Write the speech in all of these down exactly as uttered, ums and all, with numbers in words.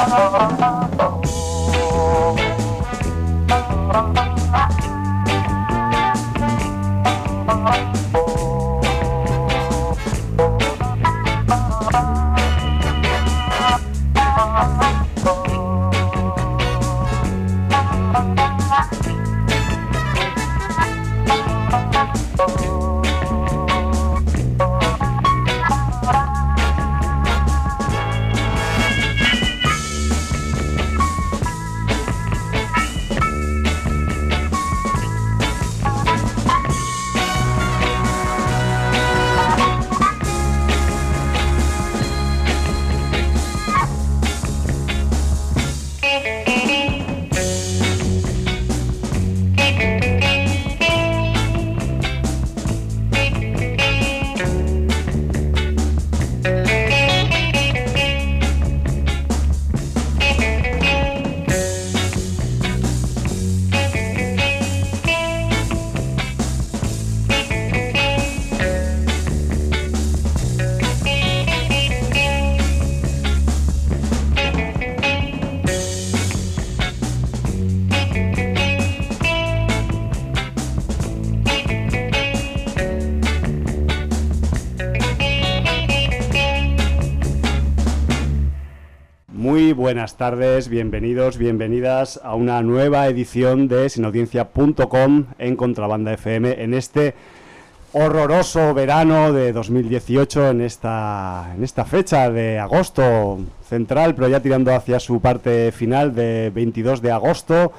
Buenas tardes, bienvenidos, bienvenidas a una nueva edición de sinaudiencia punto com en Contrabanda F M en este horroroso verano de dos mil dieciocho, en esta, en esta fecha de agosto central, pero ya tirando hacia su parte final de veintidós de agosto,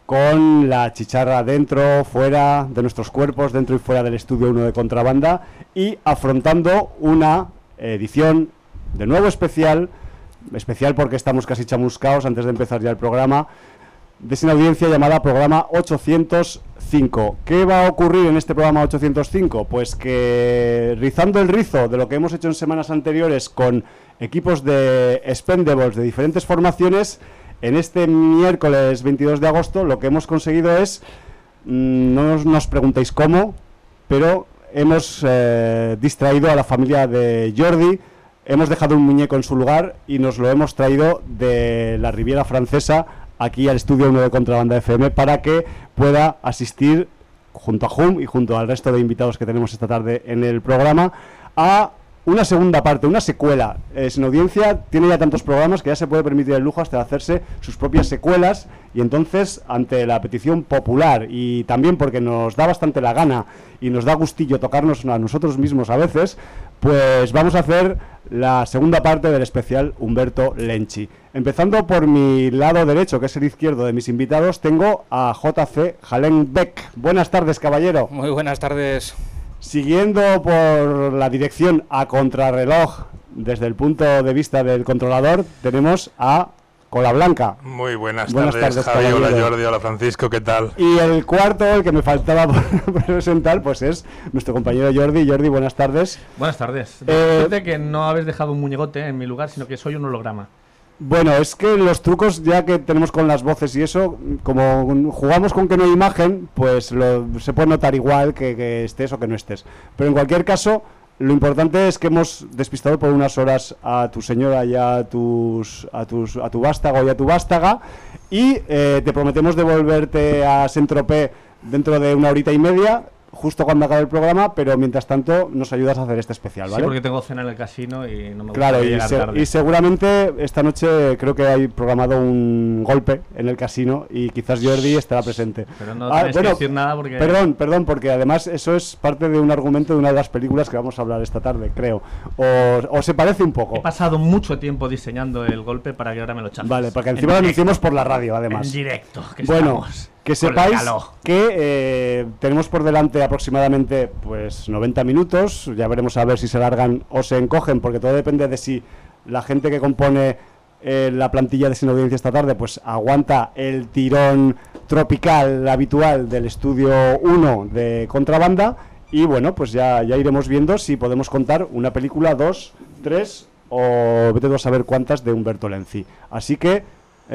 con la chicharra dentro, fuera de nuestros cuerpos, dentro y fuera del estudio uno de Contrabanda, y afrontando una edición de nuevo especial, especial porque estamos casi chamuscados antes de empezar ya el programa, de Sin Audiencia, llamada programa ochocientos cinco. ¿Qué va a ocurrir en este programa ochocientos cinco? Pues que, rizando el rizo de lo que hemos hecho en semanas anteriores con equipos de Expendables de diferentes formaciones, en este miércoles veintidós de agosto lo que hemos conseguido es, mmm, no os, nos preguntéis cómo, pero hemos eh, distraído a la familia de Jordi. Hemos dejado un muñeco en su lugar y nos lo hemos traído de la Riviera Francesa aquí al estudio uno de Contrabanda F M para que pueda asistir junto a Hum y junto al resto de invitados que tenemos esta tarde en el programa a una segunda parte, una secuela. Eh, Sin Audiencia tiene ya tantos programas que ya se puede permitir el lujo hasta de hacerse sus propias secuelas, y entonces, ante la petición popular y también porque nos da bastante la gana y nos da gustillo tocarnos a nosotros mismos a veces, pues vamos a hacer la segunda parte del especial Humberto Lenchi. Empezando por mi lado derecho, que es el izquierdo de mis invitados, tengo a J C Hallenbeck. Buenas tardes, caballero. Muy buenas tardes. Siguiendo por la dirección a contrarreloj desde el punto de vista del controlador, tenemos a Cola Blanca. Muy buenas, buenas tardes, tardes, Javi. caballero. Hola Jordi, hola Francisco, ¿qué tal? Y el cuarto, el que me faltaba por presentar, pues es nuestro compañero Jordi. Jordi, buenas tardes. Buenas tardes. Eh, Después de que no habéis dejado un muñecote en mi lugar, sino que soy un holograma. Bueno, es que los trucos ya que tenemos con las voces y eso, como jugamos con que no hay imagen, pues lo, se puede notar igual que, que estés o que no estés. Pero en cualquier caso, lo importante es que hemos despistado por unas horas a tu señora y a, tus, a, tus, a tu vástago y a tu vástaga, y eh, te prometemos devolverte a Saint-Tropez dentro de una horita y media, justo cuando acabe el programa, pero mientras tanto nos ayudas a hacer este especial, ¿vale? Sí, porque tengo cena en el casino y no me gusta claro, y, llegar se, tarde. y seguramente esta noche creo que hay programado un golpe en el casino y quizás Jordi estará presente. Pero no ah, tenéis bueno, que decir nada porque... Perdón, perdón, porque además eso es parte de un argumento de una de las películas que vamos a hablar esta tarde, creo. O, o se parece un poco. He pasado mucho tiempo diseñando el golpe para que ahora me lo chafes. Vale, porque encima lo hicimos por la radio, además. En directo, que bueno, estamos que sepáis que eh, tenemos por delante aproximadamente pues noventa minutos. Ya veremos a ver si se largan o se encogen, porque todo depende de si la gente que compone eh, la plantilla de Sin Audiencia esta tarde pues aguanta el tirón tropical habitual del estudio uno de Contrabanda. Y bueno, pues ya, ya iremos viendo si podemos contar una película, dos, tres o vete tú a saber cuántas de Humberto Lenchi. Así que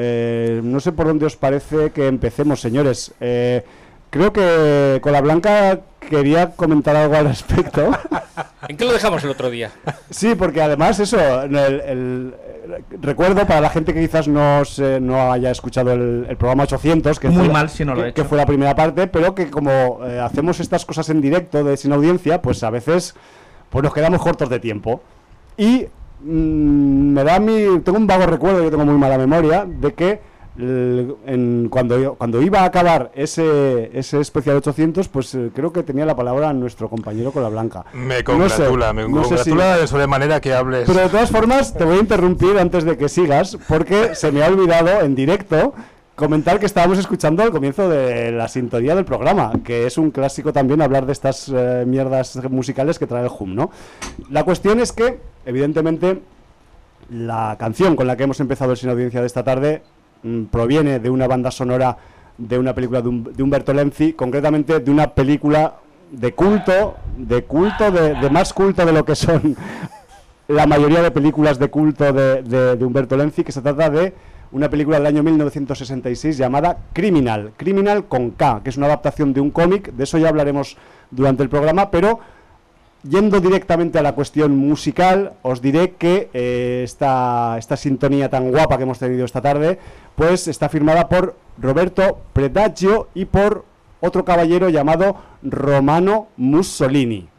Eh, no sé por dónde os parece que empecemos, señores. Eh, creo que Cola Blanca quería comentar algo al respecto. ¿En qué lo dejamos el otro día? Sí, porque además eso, el, el, recuerdo para la gente que quizás no, se, no haya escuchado el, el programa ochocientos, que muy fue, mal si no lo he que, hecho. que fue la primera parte, pero que como eh, hacemos estas cosas en directo de sin audiencia, pues a veces pues nos quedamos cortos de tiempo. Y mmm, me da mi... Tengo un vago recuerdo, yo tengo muy mala memoria, de que En, cuando, cuando iba a acabar ese, ese especial ochocientos, pues eh, creo que tenía la palabra nuestro compañero Cola Blanca. Me congratula, no sé, me no congratula sé si... de sobremanera que hables. Pero de todas formas, te voy a interrumpir antes de que sigas, porque se me ha olvidado en directo comentar que estábamos escuchando al comienzo de la sintonía del programa, que es un clásico también hablar de estas eh, mierdas musicales que trae el Hum, ¿no? La cuestión es que, evidentemente, la canción con la que hemos empezado el Sin Audiencia de esta tarde proviene de una banda sonora de una película de, un, de Umberto Lenzi, concretamente de una película de culto, de culto, de, de más culto de lo que son la mayoría de películas de culto de, de, de Umberto Lenzi, que se trata de una película del año mil novecientos sesenta y seis llamada Criminal, Criminal con K, que es una adaptación de un cómic, de eso ya hablaremos durante el programa, pero yendo directamente a la cuestión musical, os diré que eh, esta, esta sintonía tan guapa que hemos tenido esta tarde, pues está firmada por Roberto Predacchio y por otro caballero llamado Romano Mussolini.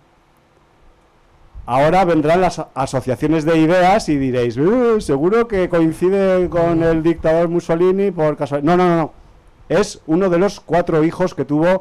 Ahora vendrán las asociaciones de ideas y diréis, uh, seguro que coincide con el dictador Mussolini por casualidad. No, no, no, no. Es uno de los cuatro hijos que tuvo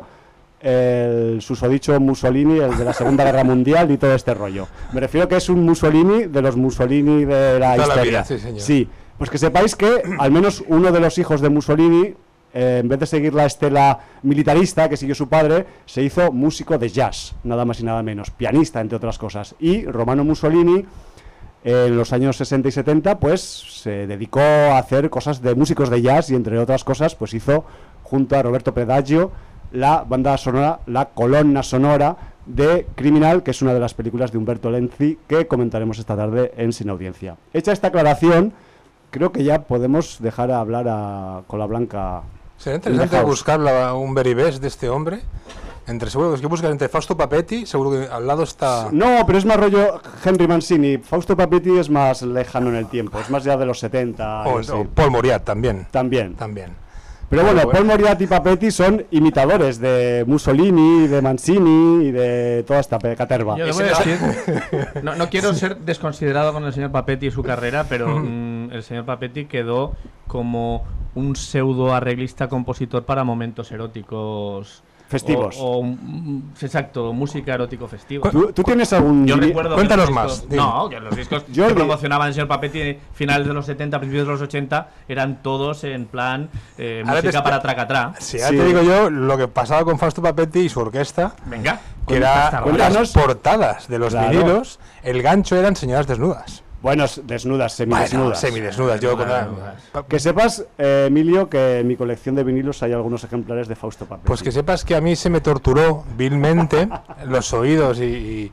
el susodicho Mussolini, el de la Segunda Guerra Mundial y todo este rollo. Me refiero que es un Mussolini de los Mussolini de la Toda historia. La vida, sí, señor. Sí, pues que sepáis que al menos uno de los hijos de Mussolini, eh, en vez de seguir la estela militarista que siguió su padre, se hizo músico de jazz, nada más y nada menos, pianista entre otras cosas. Y Romano Mussolini, eh, en los años sesenta y setenta, pues se dedicó a hacer cosas de músicos de jazz y entre otras cosas, pues hizo junto a Roberto Predacchio la banda sonora, la colonna sonora de Criminal, que es una de las películas de Umberto Lenzi que comentaremos esta tarde en Sin Audiencia. Hecha esta aclaración, creo que ya podemos dejar a hablar a Cola Blanca. Sería interesante buscar la, un veribés de este hombre. Entre seguro que buscar entre Fausto Papetti, seguro que al lado está. No, pero es más rollo Henry Mancini. Fausto Papetti es más lejano en el tiempo, es más ya de los setenta. O, o Paul Moriat también. También. También. Pero bueno, bueno, Paul Moriat y Papetti son imitadores de Mussolini, de Mancini y de toda esta caterva. Yo debo decir, no, no quiero ser desconsiderado con el señor Papetti y su carrera, pero mm, el señor Papetti quedó como un pseudo arreglista compositor para momentos eróticos festivos. O, o, exacto, música erótico festiva. ¿Tú, tú tienes algún... Yo recuerdo Cuéntanos que los más. Discos, no, que los discos que promocionaban el señor Papetti finales de los setenta, principios de los ochenta, eran todos en plan eh, música para tracatrá. Sí, ahora sí. Te digo yo lo que pasaba con Fausto Papetti y su orquesta. Venga. Que era las portadas de los claro. vinilos, el gancho eran señoras desnudas. Bueno, desnudas, semidesnudas. Bueno, semidesnudas. Yo desnudas. Que sepas, eh, Emilio, que en mi colección de vinilos hay algunos ejemplares de Fausto Papetti. Pues que sepas que a mí se me torturó vilmente los oídos y, y,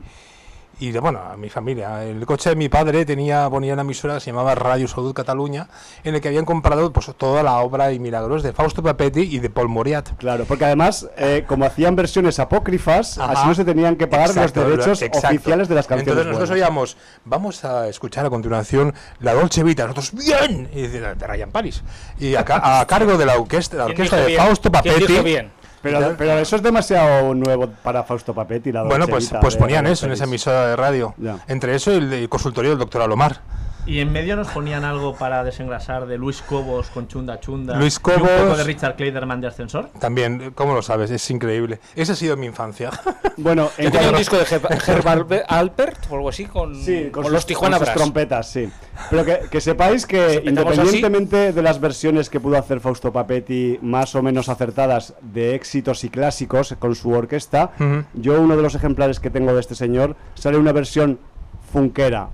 y de, bueno, a mi familia. El coche de mi padre tenía ponía una emisora que se llamaba Radio Salud Cataluña, en el que habían comprado pues toda la obra y milagros de Fausto Papetti y de Paul Moriat. Claro, porque además, eh, como hacían versiones apócrifas, Ajá. así no se tenían que pagar exacto, los derechos exacto. oficiales de las canciones. Entonces nosotros buenas. oíamos, vamos a escuchar a continuación la Dolce Vita, nosotros, ¡bien! Y de, de Ryan Paris. Y a, a cargo de la orquesta, la orquesta de bien? Fausto Papetti. Pero, pero eso es demasiado nuevo para Fausto Papetti. La bueno, pues, pues ponían eso en esa emisora de radio. Ya. Entre eso y el, el consultorio del doctor Alomar. Y en medio nos ponían algo para desengrasar de Luis Cobos con Chunda Chunda. Luis Cobos. Y un poco de Richard Clayderman de Ascensor. También, ¿cómo lo sabes? Es increíble. Esa ha sido mi infancia. Bueno, en tenía un disco de Herb Alpert o algo así con, sí, con, con sus, los Tijuana con sus trompetas, sí. Pero que, que sepáis que independientemente así? de las versiones que pudo hacer Fausto Papetti, más o menos acertadas, de éxitos y clásicos con su orquesta, uh-huh. yo uno de los ejemplares que tengo de este señor, sale una versión funkera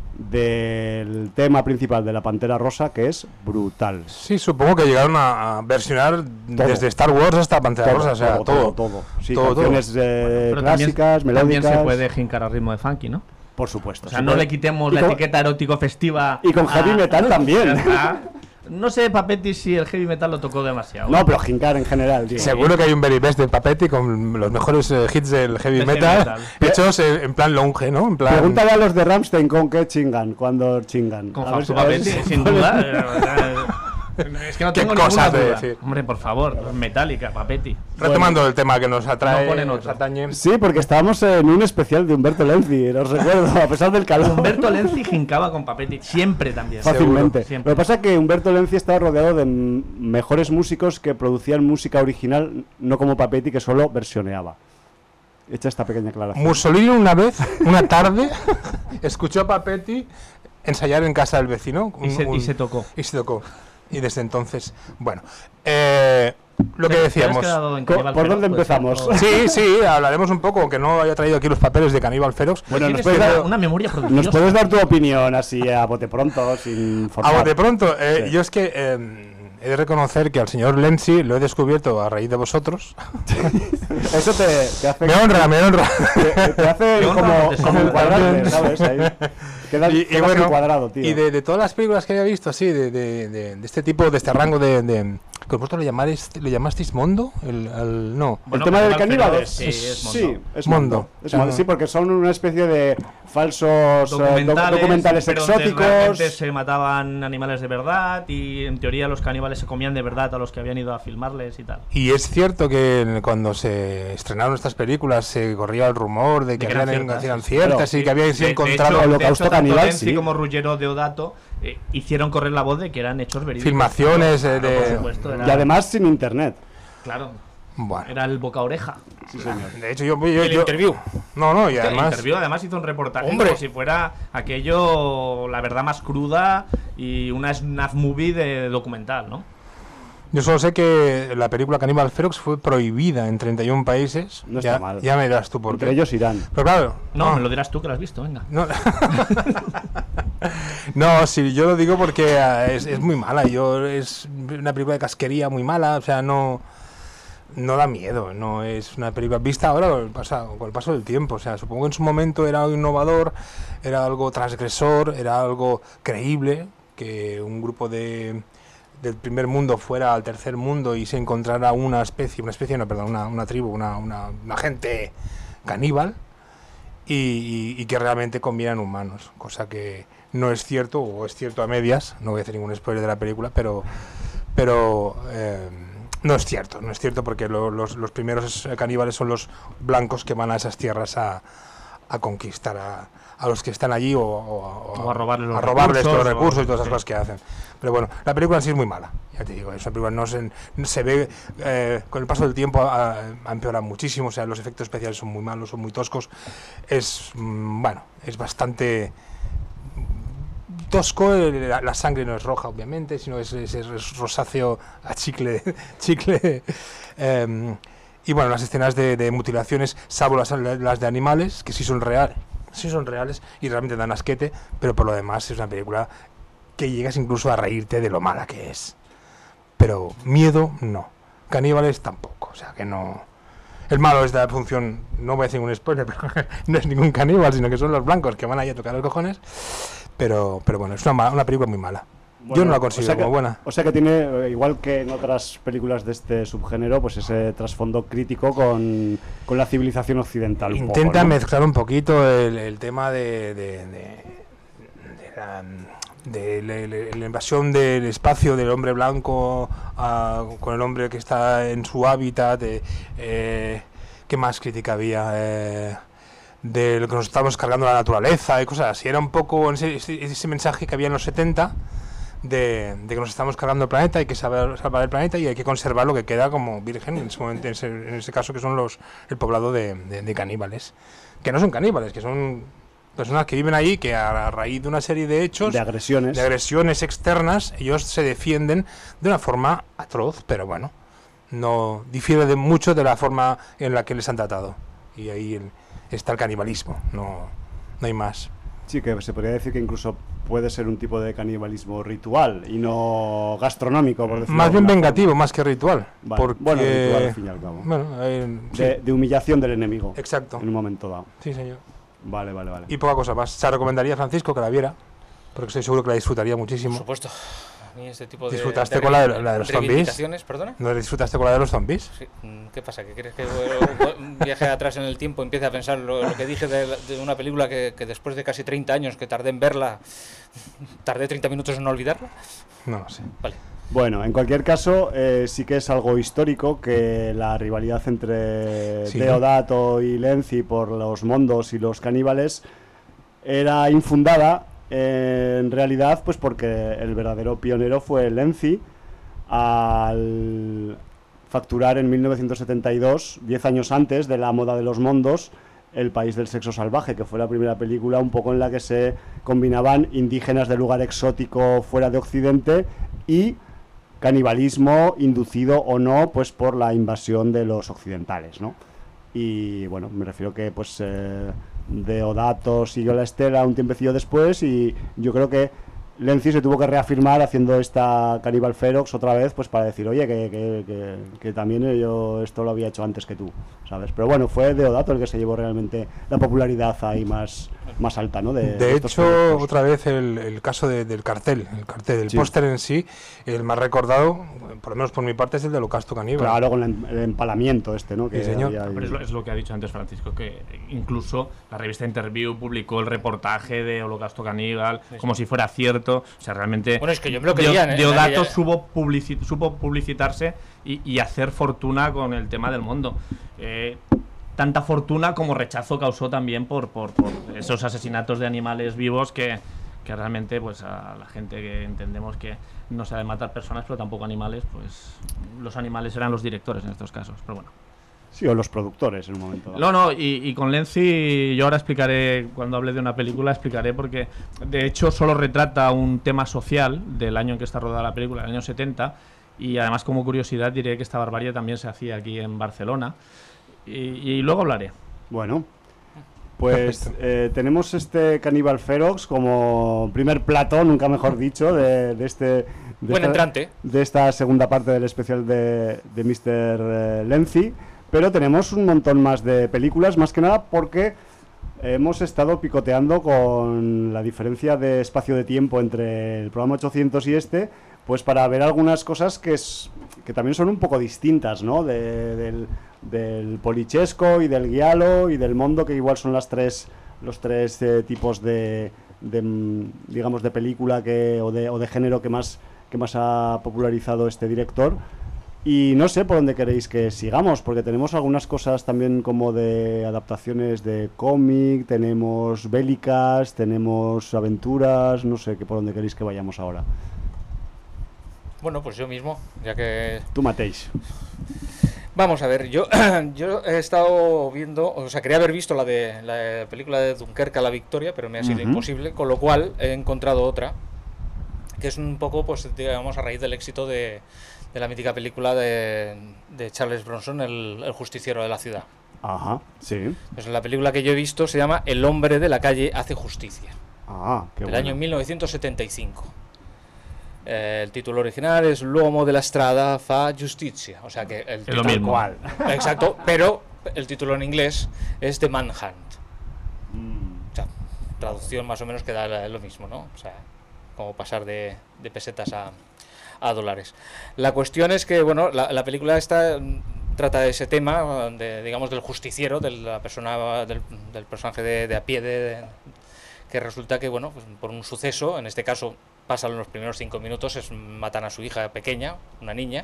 del tema principal de La Pantera Rosa, que es brutal. Sí, supongo que llegaron a, a versionar todo. Desde Star Wars hasta Pantera todo, Rosa, o sea, todo. Todo, todo. Sí, todo, canciones todo. Eh, clásicas, también, melódicas. También se puede jincar al ritmo de funky, ¿no? Por supuesto. O sea, no le quitemos la con, etiqueta erótico festiva. Y con heavy metal también. no sé, Papetti, si el heavy metal lo tocó demasiado. No, pero Jincar en general, tío. Seguro que hay un Very Best de Papetti con los mejores eh, hits del heavy Del metal, heavy metal. hechos eh, en plan longe, ¿no? En plan... Pregúntale a los de Rammstein con qué chingan, cuando chingan. Con A ver Fausto si- a ver Papetti, si- sin duda. Es que no ¿Qué tengo ninguna cosas de duda. decir? Hombre, por favor, Metallica, Papetti. Retomando el tema que nos atrae, No ponen nos otro. atañe. Sí, porque estábamos en un especial de Humberto Lenzi, os recuerdo, a pesar del calor. Humberto Lenzi jincaba con Papetti, siempre también. Fácilmente. Seguro, siempre. Lo que pasa es que Humberto Lenzi estaba rodeado de m- mejores músicos que producían música original, no como Papetti, que solo versioneaba. Hecha esta pequeña aclaración. Mussolini una vez, una tarde, escuchó a Papetti ensayar en casa del vecino. Y un- se, y un- se tocó. y se tocó. Y desde entonces, bueno, eh, lo que ¿Te- te has decíamos. quedado en Co- Cannibal ¿por Feroz? dónde Puede ser, empezamos? o- Sí, sí, hablaremos un poco, aunque no haya traído aquí los papeles de Caníbal Ferox. Bueno, nos Tienes puedes, una- dar, una memoria ¿nos prodigiosa. puedes dar tu opinión así a bote pronto, sin A forzar? bote pronto, eh, Sí. yo es que eh, he de reconocer que al señor Lenzi lo he descubierto a raíz de vosotros. Eso te, te hace... Me honra, me honra. Te, te hace Te honra, como, te como honra. encuadrarte, ¿sabes? Ahí. Quedas, Y, y quedas bueno, encuadrado, tío. y de, de todas las películas que había visto, así, de, de, de, de este tipo, de este rango de... de que vosotros le, llamáis, le llamasteis Mondo, el, al- no. Bueno, el tema del Cannibal caníbales, Feroz, sí, es Mondo. sí, es Mondo. Mondo. Es O sea, Mondo, sí, porque son una especie de falsos eh, doc- Documentales, documentales pero donde exóticos. realmente se mataban animales de verdad y en teoría los caníbales se comían de verdad a los que habían ido a filmarles y tal. Y es cierto que cuando se estrenaron estas películas se corría el rumor de que, De que eran habían, ciertas, eran sí. ciertas Claro. y que habían sido De- de encontrado hecho- Holocausto de hecho, tanto caníbal, Lenzi sí. como Ruggero Deodato eh, hicieron correr la voz de que eran hechos verídicos. Filmaciones, eh, Claro, de- por supuesto, era- Y además sin internet. claro, Bueno, era el boca oreja. Sí, señor. de hecho yo... yo, El yo- interview. No, no, y El además... interview además hizo un reportaje Hombre. como si fuera aquello la verdad más cruda y una snuff movie de documental, ¿no? Yo solo sé que la película Cannibal Ferox fue prohibida en treinta y un países. No ya, está mal. Ya me dirás tú por Entre qué. ellos Irán. Pero claro... No, me lo dirás tú que lo has visto, venga. No, no, sí, yo lo digo porque eh, es, es muy mala. Yo es una película de casquería muy mala, o sea, no no da miedo, no es una película vista ahora con el, pasa- con el paso del tiempo. O sea, supongo que en su momento era algo innovador, era algo transgresor, era algo creíble que un grupo de del primer mundo fuera al tercer mundo y se encontrara una especie, una especie, no, perdón, una, una tribu, una, una, una gente caníbal. Y, y- y que realmente comieran humanos, cosa que no es cierto, o es cierto a medias, no voy a hacer ningún spoiler de la película, pero pero eh, no es cierto, no es cierto porque lo- los, los primeros caníbales son los blancos que van a esas tierras a, a conquistar a, a los que están allí o, o- O a robarles los a robarles todos los recursos, recursos o- y todas esas sí. cosas que hacen. Pero bueno, la película en sí es muy mala, ya te digo, esa película no se, no se ve, eh, con el paso del tiempo ha, ha empeorado muchísimo, o sea, los efectos especiales son muy malos, son muy toscos, es, mm, bueno, es bastante tosco, eh, la, la sangre no es roja, obviamente, sino es, es, es rosáceo a chicle, chicle, eh, y bueno, las escenas de, de mutilaciones, salvo las, las de animales, que sí son reales, sí son reales y realmente dan asquete, pero por lo demás es una película que llegas incluso a reírte de lo mala que es. Pero miedo, no. Caníbales tampoco, o sea que no... El malo es de la función, no voy a decir un spoiler, pero no es ningún caníbal, sino que son los blancos que van ahí a tocar los cojones. Pero, pero bueno, es una, mala- una película muy mala. Yo Bueno, no la o considero sea que- como buena. O sea que tiene, eh, igual que en otras películas de este subgénero, pues ese trasfondo crítico con, con la civilización occidental. un poco, Intenta ¿no? mezclar un poquito el, el tema de, de, de- de la, de la- la- la invasión del espacio del hombre blanco ah, con el hombre que está en su hábitat. De, eh, ¿Qué más crítica había? Eh, de lo que nos estamos cargando la naturaleza y cosas así. Era un poco ese, ese, ese mensaje que había en los setenta de, de que nos estamos cargando el planeta, hay que saber salvar el planeta y hay que conservar lo que queda como virgen, en ese, momento, en ese, en ese caso que son los el poblado de, de, de caníbales. Que no son caníbales, que son personas que viven ahí, que a, a raíz de una serie de hechos, De agresiones. de agresiones externas, ellos se defienden de una forma atroz, pero bueno, no difiere de mucho de la forma en la que les han tratado. Y ahí el- está el canibalismo, no, no hay más. Sí, que se podría decir que incluso puede ser un tipo de canibalismo ritual y no gastronómico, por decirlo Más de bien alguna vengativo, forma. más que ritual. Vale. Porque, Bueno, ritual al fin y al cabo. bueno, eh, sí, De, de humillación del enemigo. exacto. En un momento dado. Sí, señor. Vale, vale, vale. Y poca cosa más. Se recomendaría a Francisco que la viera, porque estoy seguro que la disfrutaría muchísimo. Por supuesto. A mí este tipo de... ¿Disfrutaste de con la de, la de los zombies? reivindicaciones, ¿perdona? ¿No disfrutaste con la de los zombies? Sí. ¿Qué pasa? ¿Que quieres que un viaje atrás en el tiempo empiece a pensar lo, lo que dije de, de una película que, que después de casi treinta años que tardé en verla, tardé treinta minutos en olvidarla? No lo sé. Vale. Bueno, en cualquier caso, eh, sí que es algo histórico que la rivalidad entre Sí. Deodato y Lenzi por los mondos y los caníbales era infundada, eh, en realidad, pues porque el verdadero pionero fue Lenzi al facturar en mil novecientos setenta y dos, diez años antes de La moda de los mondos, El país del sexo salvaje, que fue la primera película un poco en la que se combinaban indígenas de lugar exótico fuera de Occidente y canibalismo inducido o no pues por la invasión de los occidentales, ¿no? Y bueno, me refiero que pues eh, Deodato siguió la estela un tiempecillo después y yo creo que Lenzi se tuvo que reafirmar haciendo esta Cannibal Ferox otra vez, pues para decir, oye, que, que, que, que también yo esto lo había hecho antes que tú, ¿sabes? Pero bueno, fue Deodato el que se llevó realmente la popularidad ahí más, más alta, ¿no? De, De, de estos hecho, proyectos. otra vez el, el caso de, del cartel, el cartel, el Sí. póster en sí, el más recordado, por lo menos por mi parte, es el de Holocausto Caníbal. Claro, con el, el empalamiento este, ¿no? Que Sí, señor. había ahí. Pero es, lo, es lo que ha dicho antes Francisco, que incluso la revista Interview publicó el reportaje de Holocausto Caníbal Sí, como si fuera cierto. O sea, realmente Bueno, es que yo me lo creía, Deo- ¿eh? Deodato Aquella- supo, publici- supo publicitarse y, y hacer fortuna con el tema del mundo. Eh, tanta fortuna como rechazo causó también por, por, por esos asesinatos de animales vivos que, que realmente pues a la gente que entendemos que no sabe matar personas pero tampoco animales, pues los animales eran los directores en estos casos. Pero bueno. Sí, o los productores en un momento dado. No, no, y, y con Lenzi yo ahora explicaré, cuando hable de una película, explicaré porque de hecho solo retrata un tema social del año en que está rodada la película, el año setenta, y además como curiosidad diré que esta barbarie también se hacía aquí en Barcelona, y, y luego hablaré. Bueno, pues eh, tenemos este Cannibal Ferox como primer plato, nunca mejor dicho, de, de este... De Buen esta, entrante. de esta segunda parte del especial de, de mister eh, Lenzi, pero tenemos un montón más de películas, más que nada porque hemos estado picoteando con la diferencia de espacio de tiempo entre el programa ochocientos y este, pues para ver algunas cosas que, es, que también son un poco distintas, ¿no? De, del, del polichesco y del guialo y del mondo, que igual son las tres, los tres eh, tipos de, de, digamos, de película que, o, de, o de género que más, que más ha popularizado este director. Y no sé por dónde queréis que sigamos, porque tenemos algunas cosas también como de adaptaciones de cómic, tenemos bélicas, tenemos aventuras, no sé que por dónde queréis que vayamos ahora. Bueno, pues yo mismo, ya que... Tú, Mateix. Vamos a ver, yo, yo he estado viendo, o sea, quería haber visto la de la película de Dunkerque a la Victoria, pero me ha sido Ujú. imposible, con lo cual he encontrado otra, que es un poco, pues, digamos, a raíz del éxito de, de la mítica película de, de Charles Bronson, el, el justiciero de la ciudad. Ajá, sí. Pues la película que yo he visto se llama El hombre de la calle hace justicia, Ah, qué del bueno. año mil novecientos setenta y cinco. Eh, el título original es L'uomo della strada fa giustizia, o sea que el Es lo título- mismo. Cual. Exacto, pero el título en inglés es The Manhunt. Mm. O sea, traducción más o menos queda la- lo mismo, ¿no? O sea, como pasar de, de pesetas a, a dólares. La cuestión es que, bueno, la, la película esta mm, trata de ese tema, de, digamos, del justiciero, de la persona, del, del personaje de, de a pie, de, de- que resulta que, bueno, pues por un suceso, en este caso pasan los primeros cinco minutos, es, matan a su hija pequeña, una niña,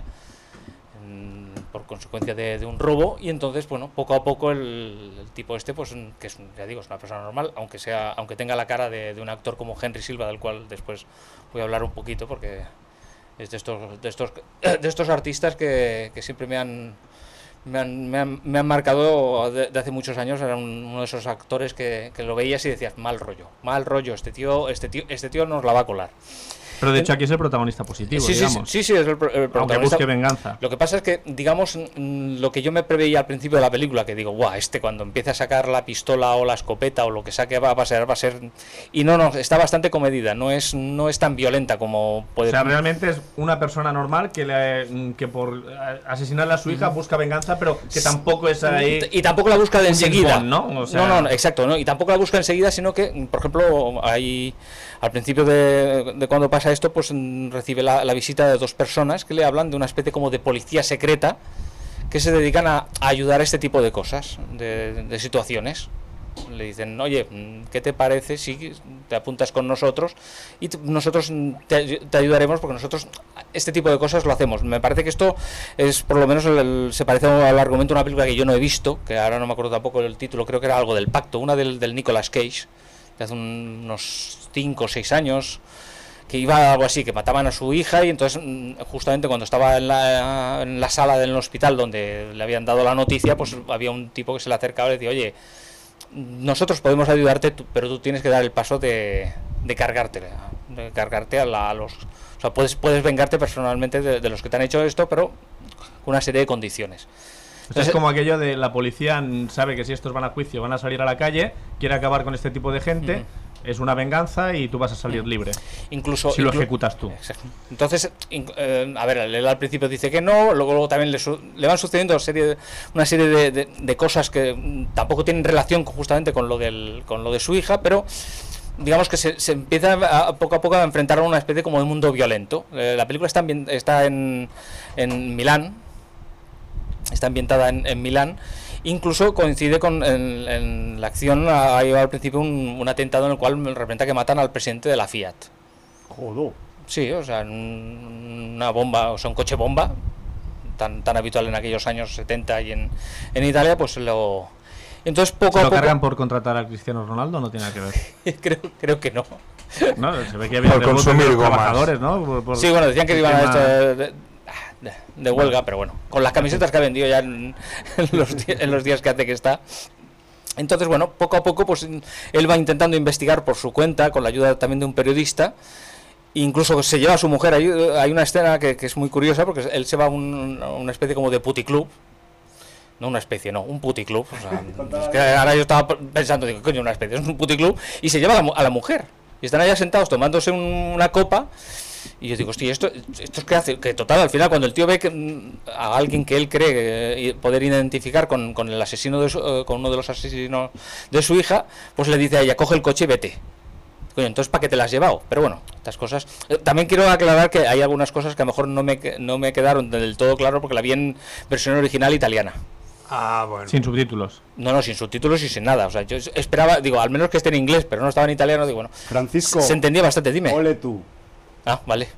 mm, por consecuencia de, de un robo, y entonces, bueno, poco a poco el, el tipo este, pues, que es, un- ya digo, es una persona normal, aunque sea, aunque tenga la cara de, de un actor como Henry Silva, del cual después voy a hablar un poquito, porque es de estos, de estos, de estos artistas que, que siempre me han, me han, me han, me han marcado de, de hace muchos años. Era un- uno de esos actores que, que lo veías y decías, mal rollo, mal rollo, este tío, este tío, este tío nos la va a colar. Pero de hecho aquí es el protagonista positivo, Sí, sí, sí, digamos. sí, sí, es el, pro- el Aunque protagonista. busque venganza. Lo que pasa es que, digamos, mm, lo que yo me preveía al principio de la película, que digo, guau, este cuando empiece a sacar la pistola o la escopeta o lo que saque va a ser, va a ser... Y no, no, está bastante comedida, no es, no es tan violenta como puede... O sea, realmente es una persona normal que, le, que por eh, asesinarle a su hija busca venganza, ayuda, pero que tampoco es ahí... Y tampoco la busca de enseguida. Bond, ¿no? O sea... no, no, exacto, ¿no? Y tampoco la busca enseguida, sino que, por ejemplo, hay, al principio de, de cuando pasa esto, pues recibe la, la visita de dos personas que le hablan de una especie como de policía secreta que se dedican a, a ayudar a este tipo de cosas, de, de situaciones. Le dicen, oye, ¿qué te parece si te apuntas con nosotros y t- nosotros te, te ayudaremos, porque nosotros este tipo de cosas lo hacemos? Me parece que esto es, por lo menos, el, el, se parece al argumento de una película que yo no he visto, que ahora no me acuerdo tampoco el título, creo que era algo del Pacto, una del, del Nicolas Cage, de hace un, unos cinco o seis años, que iba algo así, que mataban a su hija y entonces justamente cuando estaba en la, en la sala del hospital donde le habían dado la noticia, pues había un tipo que se le acercaba y le decía, oye, nosotros podemos ayudarte, pero tú tienes que dar el paso de, de cargarte, de cargarte a, la, a los... O sea, puedes, puedes vengarte personalmente de, de los que te han hecho esto, pero con una serie de condiciones. Entonces, es como aquello de la policía sabe que si estos van a juicio, van a salir a la calle, quiere acabar con este tipo de gente, uh-huh. es una venganza y tú vas a salir uh-huh. libre. Incluso si lo inclu- ejecutas tú. Exacto. Entonces, inc- eh, a ver, él al principio dice que no, luego, luego también le, su- le van sucediendo serie de, una serie de, de, de cosas que mm, tampoco tienen relación con, justamente con lo del con lo de su hija, pero digamos que se, se empieza a, poco a poco a enfrentar a una especie como de mundo violento. Eh, la película está, ambient- está en, en Milán. Está ambientada en, en Milán, incluso coincide con en, en la acción, hay al principio un, un atentado en el cual de repente que matan al presidente de la Fiat. Joder. Sí, o sea, un, una bomba, o sea, un coche bomba, tan tan habitual en aquellos años setenta y en, en Italia, pues lo... Entonces poco ¿Se a lo poco... cargan por contratar a Cristiano Ronaldo? No tiene nada que ver. creo, creo que no. No, se ve que había por consumir gomas. Trabajadores, ¿no? Por, por sí, bueno, decían que iban a tema... esto de, de, de huelga, pero bueno, con las camisetas que ha vendido ya en, en, los, en los días que hace que está. Entonces, bueno, poco a poco, pues él va intentando investigar por su cuenta, con la ayuda también de un periodista. Incluso se lleva a su mujer. Hay, hay una escena que, que es muy curiosa, porque él se va a un, una especie como de puticlub. No una especie, no, un puticlub. O sea, es que ahora yo estaba pensando, digo, coño, una especie, es un puticlub. Y se lleva a la, a la mujer. Y están allá sentados tomándose un, una copa. Y yo digo, hostia, ¿esto, esto es que hace? Que total, al final, cuando el tío ve que, a alguien que él cree eh, poder identificar con, con el asesino, de su, eh, con uno de los asesinos de su hija, pues le dice a ella, coge el coche y vete. Coño, entonces, ¿para qué te la has llevado? Pero bueno, estas cosas... Eh, también quiero aclarar que hay algunas cosas que a lo mejor no me, no me quedaron del todo claro porque la vi en versión original italiana. Ah, bueno. Sin subtítulos. No, no, sin subtítulos y sin nada. O sea, yo esperaba, digo, al menos que esté en inglés, pero no estaba en italiano, digo, bueno. Francisco. Se entendía bastante, dime. Ole tú. Ah, vale.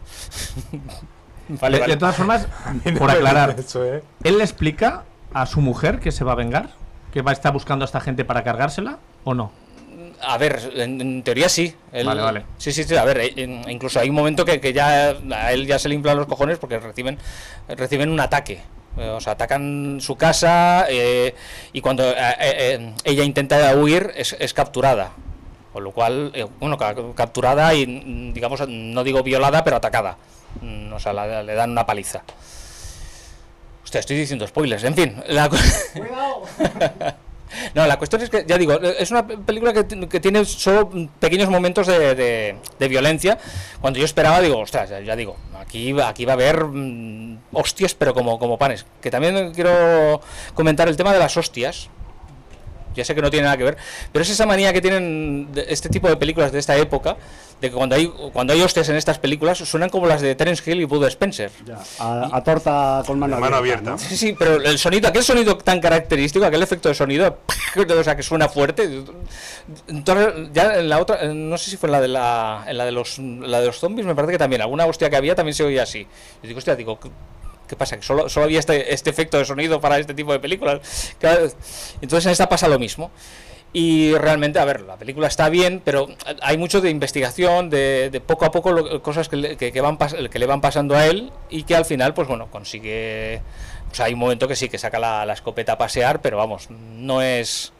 vale, de, vale. de todas formas, por aclarar, eso, ¿eh? ¿Él le explica a su mujer que se va a vengar? ¿Que va a estar buscando a esta gente para cargársela o no? A ver, en, en teoría sí. Él, vale, vale. Sí, sí, sí. A ver, en, incluso hay un momento que, que ya a él ya se le inflan los cojones porque reciben, reciben un ataque. Eh, o sea, atacan su casa eh, y cuando eh, eh, ella intenta huir es, es capturada. Con lo cual, eh, bueno, capturada y, digamos, no digo violada, pero atacada. Mm, o sea, la, le dan una paliza. Hostia, estoy diciendo spoilers. En fin, la ¡Cuidado! No, la cuestión es que, ya digo, es una película que, que tiene solo pequeños momentos de, de, de violencia. Cuando yo esperaba, digo, ostras, ya, ya digo, aquí, aquí va a haber mmm, hostias, pero como, como panes. Que también quiero comentar el tema de las hostias. Ya sé que no tiene nada que ver, pero es esa manía que tienen de este tipo de películas de esta época, de que cuando hay cuando hay hostias en estas películas suenan como las de Terence Hill y Bud Spencer. Ya, a, a torta con mano, mano abierta, abierta. ¿no? Sí, sí, pero el sonido, aquel sonido tan característico, aquel efecto de sonido, o sea, que suena fuerte. Entonces, ya en la otra, no sé si fue en la de la, en la de los, la de los zombies, me parece que también alguna hostia que había también se oía así. Y digo, hostia, digo, ¿qué pasa? Que solo, solo había este, este efecto de sonido para este tipo de películas. Entonces en esta pasa lo mismo. Y realmente, a ver, la película está bien, pero hay mucho de investigación, de, de poco a poco lo, cosas que le, que, que, van pas, que le van pasando a él y que al final, pues bueno, consigue... O sea, hay un momento que sí, que saca la, la escopeta a pasear, pero vamos, no es...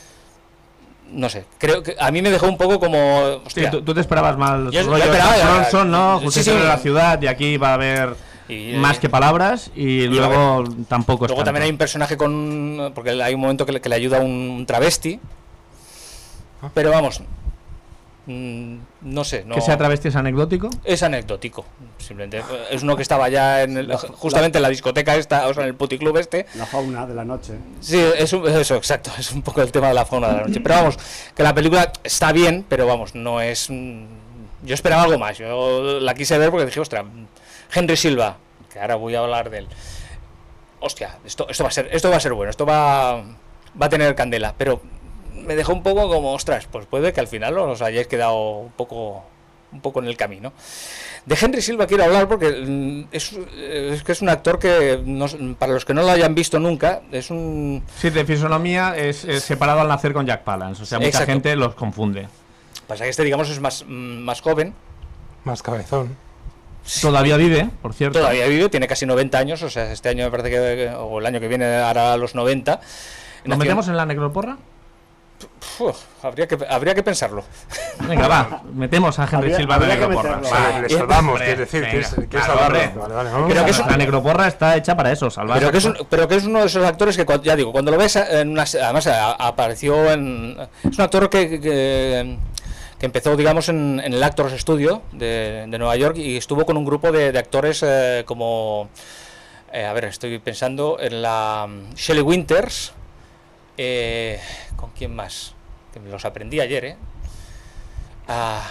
No sé, creo que a mí me dejó un poco como... Hostia, sí, tú, tú te esperabas mal. Yo, rollo yo esperaba, de Bronson, ¿no? Sí, sí, de la ciudad y aquí va a haber... Y, más que palabras y, y luego ver, tampoco es luego tanto. También hay un personaje con... Porque hay un momento que le, que le ayuda un travesti. Pero vamos, Mm, no sé. No... ¿Que sea travesti es anecdótico? Es anecdótico, simplemente. Es uno que estaba ya en el, la, justamente la, en la discoteca esta, o sea, en el puticlub este. La fauna de la noche. Sí, es un, eso, exacto, es un poco el tema de la fauna de la noche. Pero vamos, que la película está bien, pero vamos, no es... Yo esperaba algo más, yo la quise ver porque dije, ostras, Henry Silva, que ahora voy a hablar de él. Hostia, esto, esto va a ser, esto va a ser bueno, esto va, va a tener candela, pero me dejó un poco como, ostras, pues puede que al final os hayáis quedado un poco, un poco en el camino. De Henry Silva quiero hablar porque es, es que es un actor que, no, para los que no lo hayan visto nunca, es un... Sí, de fisonomía es, es separado al nacer con Jack Palance, o sea, mucha Exacto. gente los confunde. Pasa que este, digamos, es más, más joven. Más cabezón. Todavía vive, por cierto. Todavía vive, tiene casi noventa años, o sea, este año me parece que, o el año que viene hará los noventa. ¿Nos Nació... metemos en la necroporra? Uf, habría que habría que pensarlo. Venga, va, metemos a Henry Habría- Silva en la habría que necroporra. meterlo. Va, Vale, le salvamos, hombre, quieres decir, venga, quieres, quieres claro, salvarlo. hombre. Vale, vale, vamos. Creo que es la necroporra está hecha para eso, salvar. Pero que, es un, pero que es uno de esos actores que, ya digo, cuando lo ves, en una, además a, apareció en... Es un actor que, que, que empezó, digamos, en, en el Actors Studio de, de Nueva York y estuvo con un grupo de, de actores eh, como... Eh, a ver, estoy pensando en la um, Shelley Winters. Eh, ¿Con quién más? Que me los aprendí ayer, ¿eh? Ah,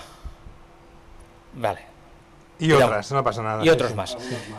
vale. Y Digamos, otras, no pasa nada. Y sí, otros sí. más.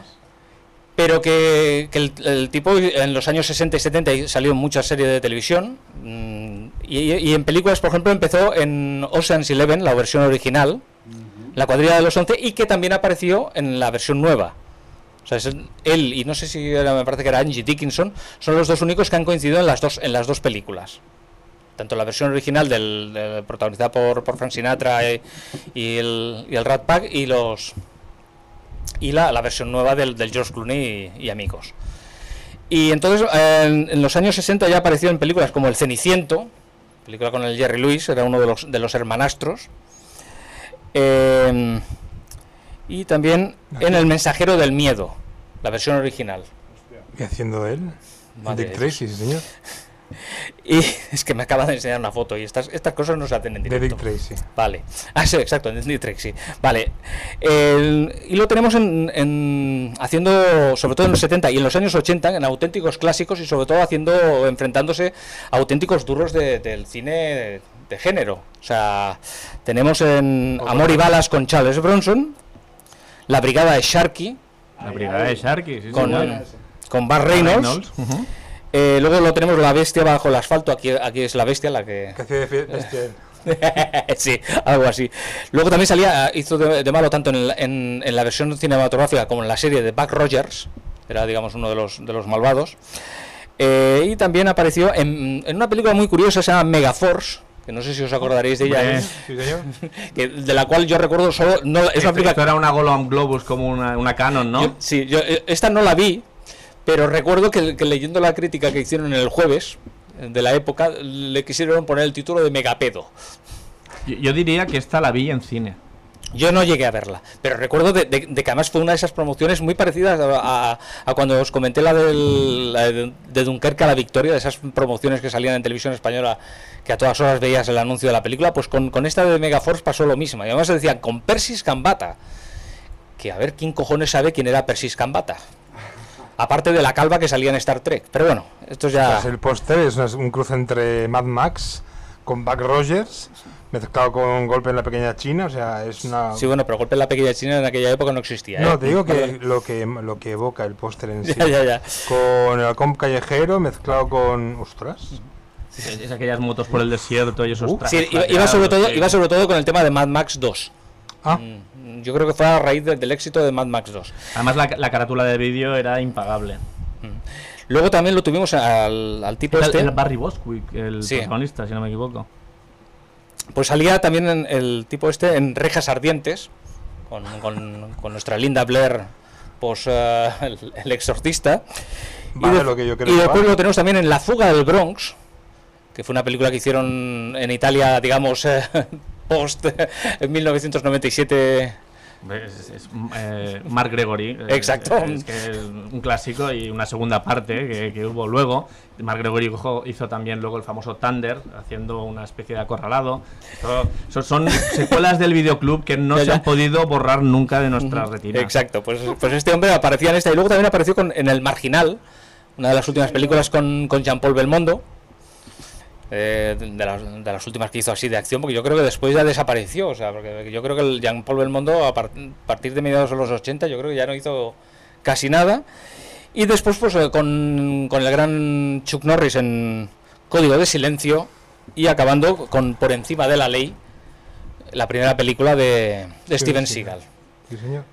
Pero que, que el, el tipo en los años sesenta y setenta salió en muchas series de televisión mmm, y, y en películas, por ejemplo, empezó en Ocean's Eleven, la versión original, uh-huh. La cuadrilla de los once, y que también apareció en la versión nueva. O sea, es él y no sé si era, me parece que era Angie Dickinson, son los dos únicos que han coincidido en las dos, en las dos películas. Tanto la versión original del, del protagonizada por, por Frank Sinatra y, y, el, y el Rat Pack y los y la, la versión nueva del, del George Clooney y, y amigos. Y entonces en, en los años sesenta ya apareció en películas como El Ceniciento, película con el Jerry Lewis, era uno de los, de los hermanastros, eh, y también en El Mensajero del Miedo, la versión original. ¿Qué haciendo él? Madre Dick de Tracy, sí, señor. Y es que me acaba de enseñar una foto y estas estas cosas no se hacen en De directo. Dick Tracy. Vale. Ah, sí, exacto, de Dick Tracy. Vale. El, y lo tenemos en, en haciendo, sobre todo en los setenta y en los años ochenta, en auténticos clásicos y sobre todo haciendo, enfrentándose a auténticos duros de, del cine de, de género. O sea, tenemos en Amor y Balas con Charles Bronson, La Brigada de Sharkey. La Brigada de Sharkey, sí, con, señor. con Burt Reynolds. Reynolds. Uh-huh. Eh, luego lo tenemos La Bestia bajo el asfalto, aquí, aquí es La Bestia la que... Que hacía de fie- bestia él. Sí, algo así. Luego también salía, hizo de, de malo tanto en, en, en la versión cinematográfica como en la serie de Buck Rogers, era digamos uno de los, de los malvados. Eh, y también apareció en, en una película muy curiosa, se llama Megaforce, que no sé si os acordaréis de ella, ¿eh? Sí, señor. que, de la cual yo recuerdo solo... No, es una película... Esto era una Golem Globus como una, una Canon, ¿no? Yo, sí, yo esta no la vi, pero recuerdo que, que leyendo la crítica que hicieron el jueves de la época, le quisieron poner el título de Megapedo. Yo, yo diría que esta la vi en cine. Yo no llegué a verla, pero recuerdo de, de, de que además fue una de esas promociones muy parecidas a, a, a cuando os comenté la, del, la de, de Dunkerque a la Victoria, de esas promociones que salían en televisión española, que a todas horas veías el anuncio de la película. Pues con, con esta de Megaforce pasó lo mismo, y además se decían con Persis Gambata, que a ver quién cojones sabe quién era Persis Gambata, aparte de la calva que salía en Star Trek. Pero bueno, esto ya... Pues el póster es una- un cruce entre Mad Max con Buck Rogers mezclado con Golpe en la Pequeña China, o sea, es una... Sí, bueno, pero Golpe en la Pequeña China en aquella época no existía, ¿eh? No, te digo que lo que lo que evoca el póster en sí. Ya, ya, ya. Con el halcón callejero mezclado con... ¡Ostras! Es, es aquellas motos por el desierto y esos Uh, trajes Sí, iba, iba plateados, sobre todo, sí. iba sobre todo con el tema de Mad Max dos. Ah, Mm, Yo creo que fue a raíz de- del éxito de Mad Max dos. Además la, la carátula de vídeo era impagable. Luego también lo tuvimos al, al tipo Era, este, era Barry Bostwick, el Sí. protagonista, si no me equivoco. pues salía también en el tipo este en Rejas Ardientes, con, con- con nuestra Linda Blair, pues eh, el, el exorcista. vale, y de- lo que yo creo y que después va. lo tenemos también en La Fuga del Bronx, que fue una película que hicieron en Italia, digamos, eh, post eh, en mil novecientos noventa y siete Es, es, eh, Mark Gregory. Exacto. Es, es que es un clásico y una segunda parte que, que hubo luego. Mark Gregory hizo, hizo también luego el famoso Thunder, haciendo una especie de acorralado. Son, son secuelas del videoclub que no ya, se han ya. podido borrar nunca de nuestra retina. Exacto, pues, pues este hombre aparecía en esta y luego también apareció con, en El Marginal, una de las últimas películas con, con Jean-Paul Belmondo. Eh, de, las, de las últimas que hizo así de acción, porque yo creo que después ya desapareció, o sea, porque yo creo que el Jean-Paul Belmondo a, part, a partir de mediados de los ochenta yo creo que ya no hizo casi nada, y después pues con, con el gran Chuck Norris en Código de Silencio, y acabando con Por encima de la ley, la primera película de, de sí, Steven sí, Seagal. Sí, señor.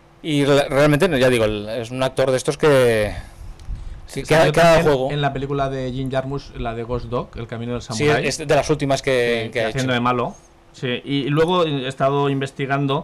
Y re, realmente, ya digo, es un actor de estos que Sí, cada, cada juego. En la película de Jim Jarmusch, la de Ghost Dog, El camino del samurái. Sí, es de las últimas que, sí, que ha haciendo hecho. de malo. Sí, y luego he estado investigando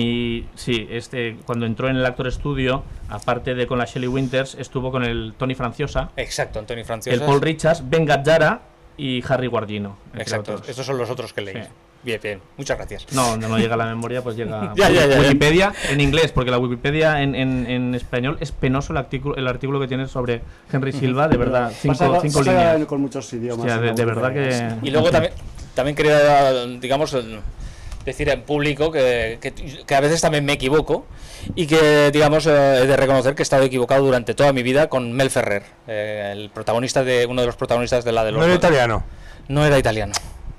y sí, este cuando entró en el Actor Studio, aparte de con la Shelley Winters, estuvo con el Tony Franciosa. Exacto, Tony Franciosa. El Paul Richards, Ben Gazzara y Harry Guardino. Exacto, otros. Estos son los otros que leí. Sí. Bien, bien, muchas gracias. No, no, no llega a la memoria, pues llega ya, ya, ya, Wikipedia ya. En inglés, porque la Wikipedia en, en, en español es penoso el artículo, el artículo que tiene sobre Henry Silva, de verdad, cinco, pasa, cinco pasa líneas. Con muchos idiomas. Hostia, de, de verdad que... Y luego también, también quería, digamos, decir en público que, que, que a veces también me equivoco y que, digamos, he de reconocer que he estado equivocado durante toda mi vida con Mel Ferrer, eh, el protagonista de uno de los protagonistas de la de los... No era italiano. No era italiano.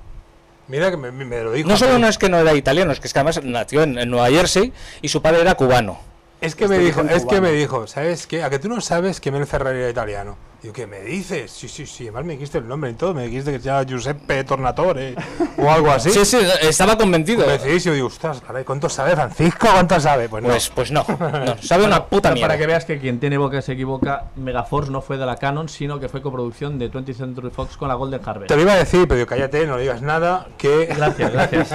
Mira que me, me lo dijo. No solo no es que no era italiano, es que, es que además nació en, en Nueva Jersey y su padre era cubano. Es que me dijo, es que me dijo, ¿sabes qué? ¿A que tú no sabes que Mel Ferrer era italiano? Digo, ¿qué me dices? Sí, sí, sí, además me dijiste el nombre y todo, me dijiste que se llama Giuseppe Tornatore o algo así. Sí, sí, estaba convencido. Convencidísimo, digo, ostras, caray, ¿cuánto sabe Francisco? ¿Cuánto sabe? Pues no. Pues, pues no, no, sabe una puta mierda. Para que veas que quien tiene boca se equivoca, Megaforce no fue de la Canon, sino que fue coproducción de twentieth Century Fox con la Golden Harvest. Te lo iba a decir, pero digo, cállate, no digas nada, que... Gracias, gracias.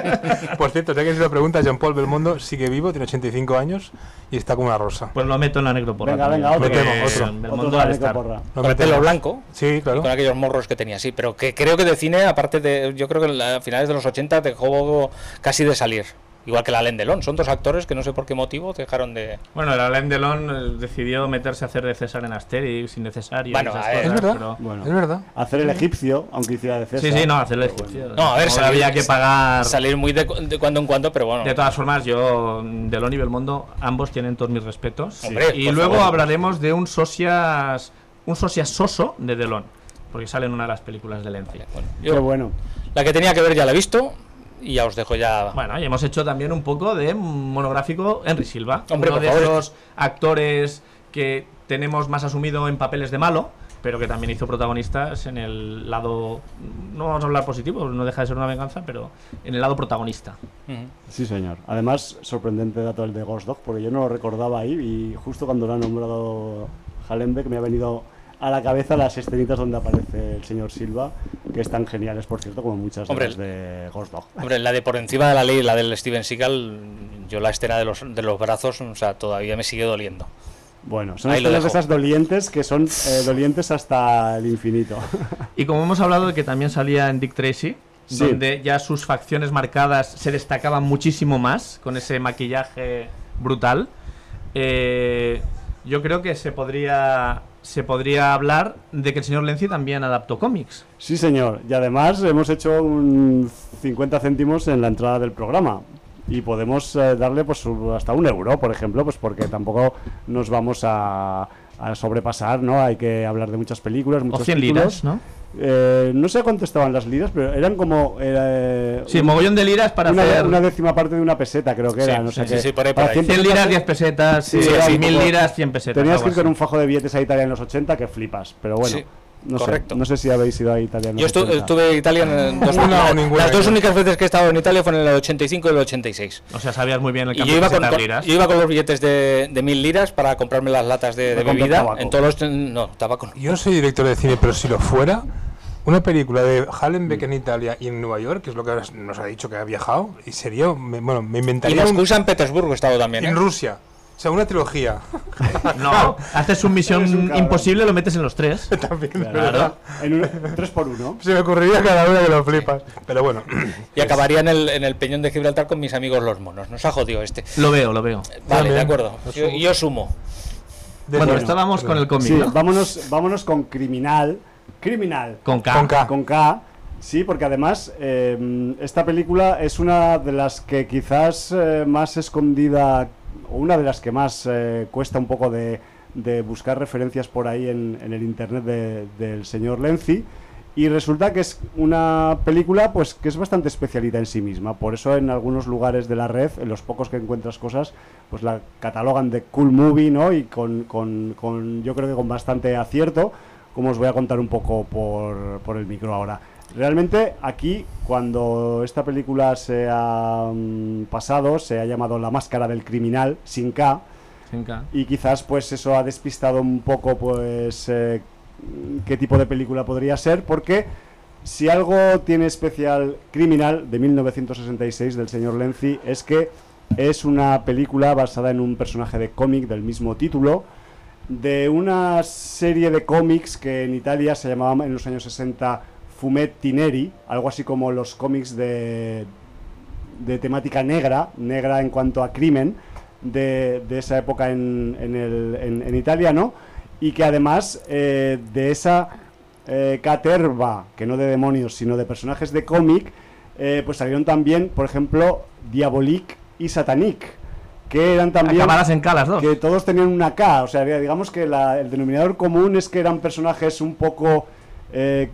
Por cierto, sé que si lo preguntas, Jean-Paul Belmondo sigue vivo, tiene ochenta y cinco años y está como una rosa. Pues lo meto en la negro porra. Venga, venga, otro. Metemos, otro. Belmondo va a estar. Con el pelo blanco. Sí, claro. Y con aquellos morros que tenía, sí. Pero que creo que de cine, aparte de... Yo creo que a finales de los ochenta dejó casi de salir. Igual que la Alain Delon. Son dos actores que no sé por qué motivo dejaron de... Bueno, la Alain Delon eh, decidió meterse a hacer de César en Asterix, innecesario. Bueno, esas a ver, cosas, es verdad. pero... Bueno, es verdad. Hacer el egipcio, aunque hiciera de César. Sí, sí, no, hacer el egipcio. No, a ver, salir, había que pagar... Salir muy de, de cuando en cuando, pero bueno. De todas formas, yo, Delon y Belmondo, ambos tienen todos mis respetos. Sí. Hombre, y luego favor. hablaremos de un socias... Un socias soso de Delon. Porque sale en una de las películas de Lenzi. Bueno, yo, Qué bueno. La que tenía que ver ya la he visto. Y ya os dejo ya... Bueno, y hemos hecho también un poco de monográfico Henry Silva. Hombre, uno por de favor. esos actores que tenemos más asumido en papeles de malo, pero que también hizo protagonistas en el lado... No vamos a hablar positivo, no deja de ser una venganza, pero en el lado protagonista. Uh-huh. Sí, señor. Además, sorprendente dato el de Ghost Dog, porque yo no lo recordaba ahí y justo cuando lo ha nombrado Hallenbeck me ha venido a la cabeza las escenitas donde aparece el señor Silva, que están geniales, por cierto, como muchas de Hombre, las de Ghost Dog. Hombre, la de Por encima de la ley, la del Steven Seagal, yo la escena de los, de los brazos, o sea, todavía me sigue doliendo. Bueno, son Ahí lo escenas de dejo. esas dolientes que son eh, dolientes hasta el infinito. Y como hemos hablado de que también salía en Dick Tracy, Sí. donde ya sus facciones marcadas se destacaban muchísimo más, con ese maquillaje brutal, eh, yo creo que se podría... se podría hablar de que el señor Lenzi también adaptó cómics. Sí, señor. Y además hemos hecho un cincuenta céntimos en la entrada del programa. Y podemos eh, darle pues hasta un euro, por ejemplo, pues porque tampoco nos vamos a, a sobrepasar, ¿no? Hay que hablar de muchas películas, muchos O cien títulos. liras, ¿no? Eh, no sé cuánto estaban las liras, pero eran como... Eh, Sí, un- mogollón de liras para una, hacer... una décima parte de una peseta, creo que Sí, era. No sí, sé sí, qué. sí, por ahí, Para por ahí. cien cien liras, pesetas, diez pesetas, Sí, sí, era un mil poco- liras, cien pesetas. Tenías algo que ir con así. un fajo de billetes a Italia en los ochenta que flipas, pero bueno. Sí, no correcto. sé, no sé si habéis ido a Italia en los Yo estu- ochenta. estuve en Italia en dos, Una o la- ninguna las dos de únicas veces que he estado en Italia fueron en el ochenta y cinco y el ochenta y seis. O sea, sabías muy bien el Y campo yo iba, de con, pesetas con- liras. yo iba con los billetes de, de mil liras para comprarme las latas de, de Para comprar bebida tabaco. en todos los... No, tabaco no. Yo no soy director de cine, pero si lo fuera, una película de Hallenbeck en Italia y en Nueva York, que es lo que ahora nos ha dicho que ha viajado, y sería, me- bueno, me Y inventaría un- Moscú, San Petersburgo he estado también, ¿eh? en Rusia. sea, una trilogía. No, haces un Misión Eres un cabrón. Imposible, lo metes en los tres. También, Claro. ¿verdad? En un, tres por uno. Se me ocurriría cada una que lo flipas. Pero bueno. Y acabaría en el, en el Peñón de Gibraltar con mis amigos los monos. Nos ha jodido este. Lo veo, lo veo. Vale, También. de acuerdo. Lo Yo, sumo. yo sumo. De Bueno, bueno, estábamos con el cómic, Sí, ¿no? vámonos, vámonos con Criminal. Criminal. Con K. Con K. Con K. Sí, porque además eh, esta película es una de las que quizás eh, más escondida, o una de las que más eh, cuesta un poco de, de buscar referencias por ahí en, en el internet de- del señor Lenzi. Y resulta que es una película pues que es bastante especialita en sí misma. Por eso en algunos lugares de la red, en los pocos que encuentras cosas, pues la catalogan de cool movie, ¿no? Y con, con, con yo creo que con bastante acierto, como os voy a contar un poco por, por el micro ahora. Realmente aquí, cuando esta película se ha mm, pasado, se ha llamado La Máscara del Criminal, sin K, Sin K. y quizás pues eso ha despistado un poco pues eh, qué tipo de película podría ser, porque si algo tiene especial Criminal de mil novecientos sesenta y seis del señor Lenzi es que es una película basada en un personaje de cómic del mismo título, de una serie de cómics que en Italia se llamaba en los años sesenta Fumetti Neri, algo así como los cómics de, de temática negra, negra en cuanto a crimen, de, de esa época en, en, el, en, en Italia, ¿no? Y que además eh, de esa eh, caterva, que no de demonios, sino de personajes de cómic, eh, pues salieron también, por ejemplo, Diabolique y Satanique, que eran también... Acabarás en K las dos. Que todos tenían una K, o sea, digamos que la- el denominador común es que eran personajes un poco eh,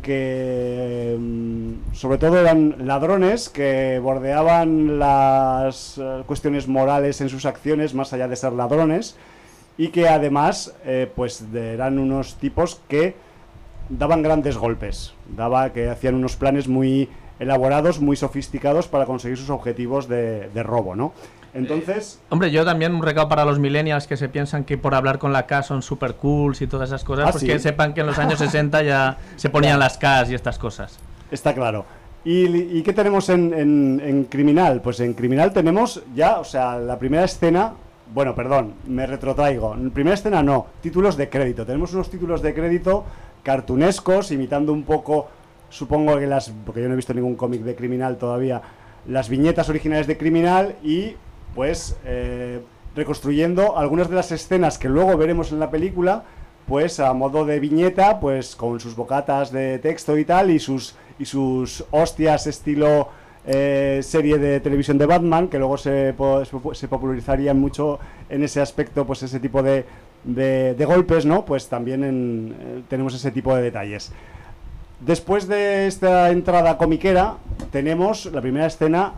que mm, sobre todo eran ladrones que bordeaban las eh, cuestiones morales en sus acciones más allá de ser ladrones, y que además eh, pues de- eran unos tipos que daban grandes golpes, daba que hacían unos planes muy elaborados, muy sofisticados para conseguir sus objetivos de, de robo, ¿no? Entonces... Hombre, yo también un recado para los millennials que se piensan que por hablar con la K son super cool y todas esas cosas, Ah, pues ¿sí? que sepan que en los años sesenta ya se ponían las Ks y estas cosas. Está claro. ¿Y, y qué tenemos en, en- en Criminal? Pues en Criminal tenemos ya, o sea, la primera escena... Bueno, perdón, me retrotraigo. En primera escena no, títulos de crédito. Tenemos unos títulos de crédito cartunescos, imitando un poco, supongo que las... Porque yo no he visto ningún cómic de Criminal todavía. Las viñetas originales de Criminal y, pues, eh, reconstruyendo algunas de las escenas que luego veremos en la película, pues a modo de viñeta, pues con sus bocatas de texto y tal, y sus y sus hostias estilo eh, serie de televisión de Batman, que luego se, po- se po- se popularizarían mucho en ese aspecto, pues ese tipo de, de, de golpes, ¿no? Pues también en, eh, tenemos ese tipo de detalles. Después de esta entrada comiquera, tenemos la primera escena.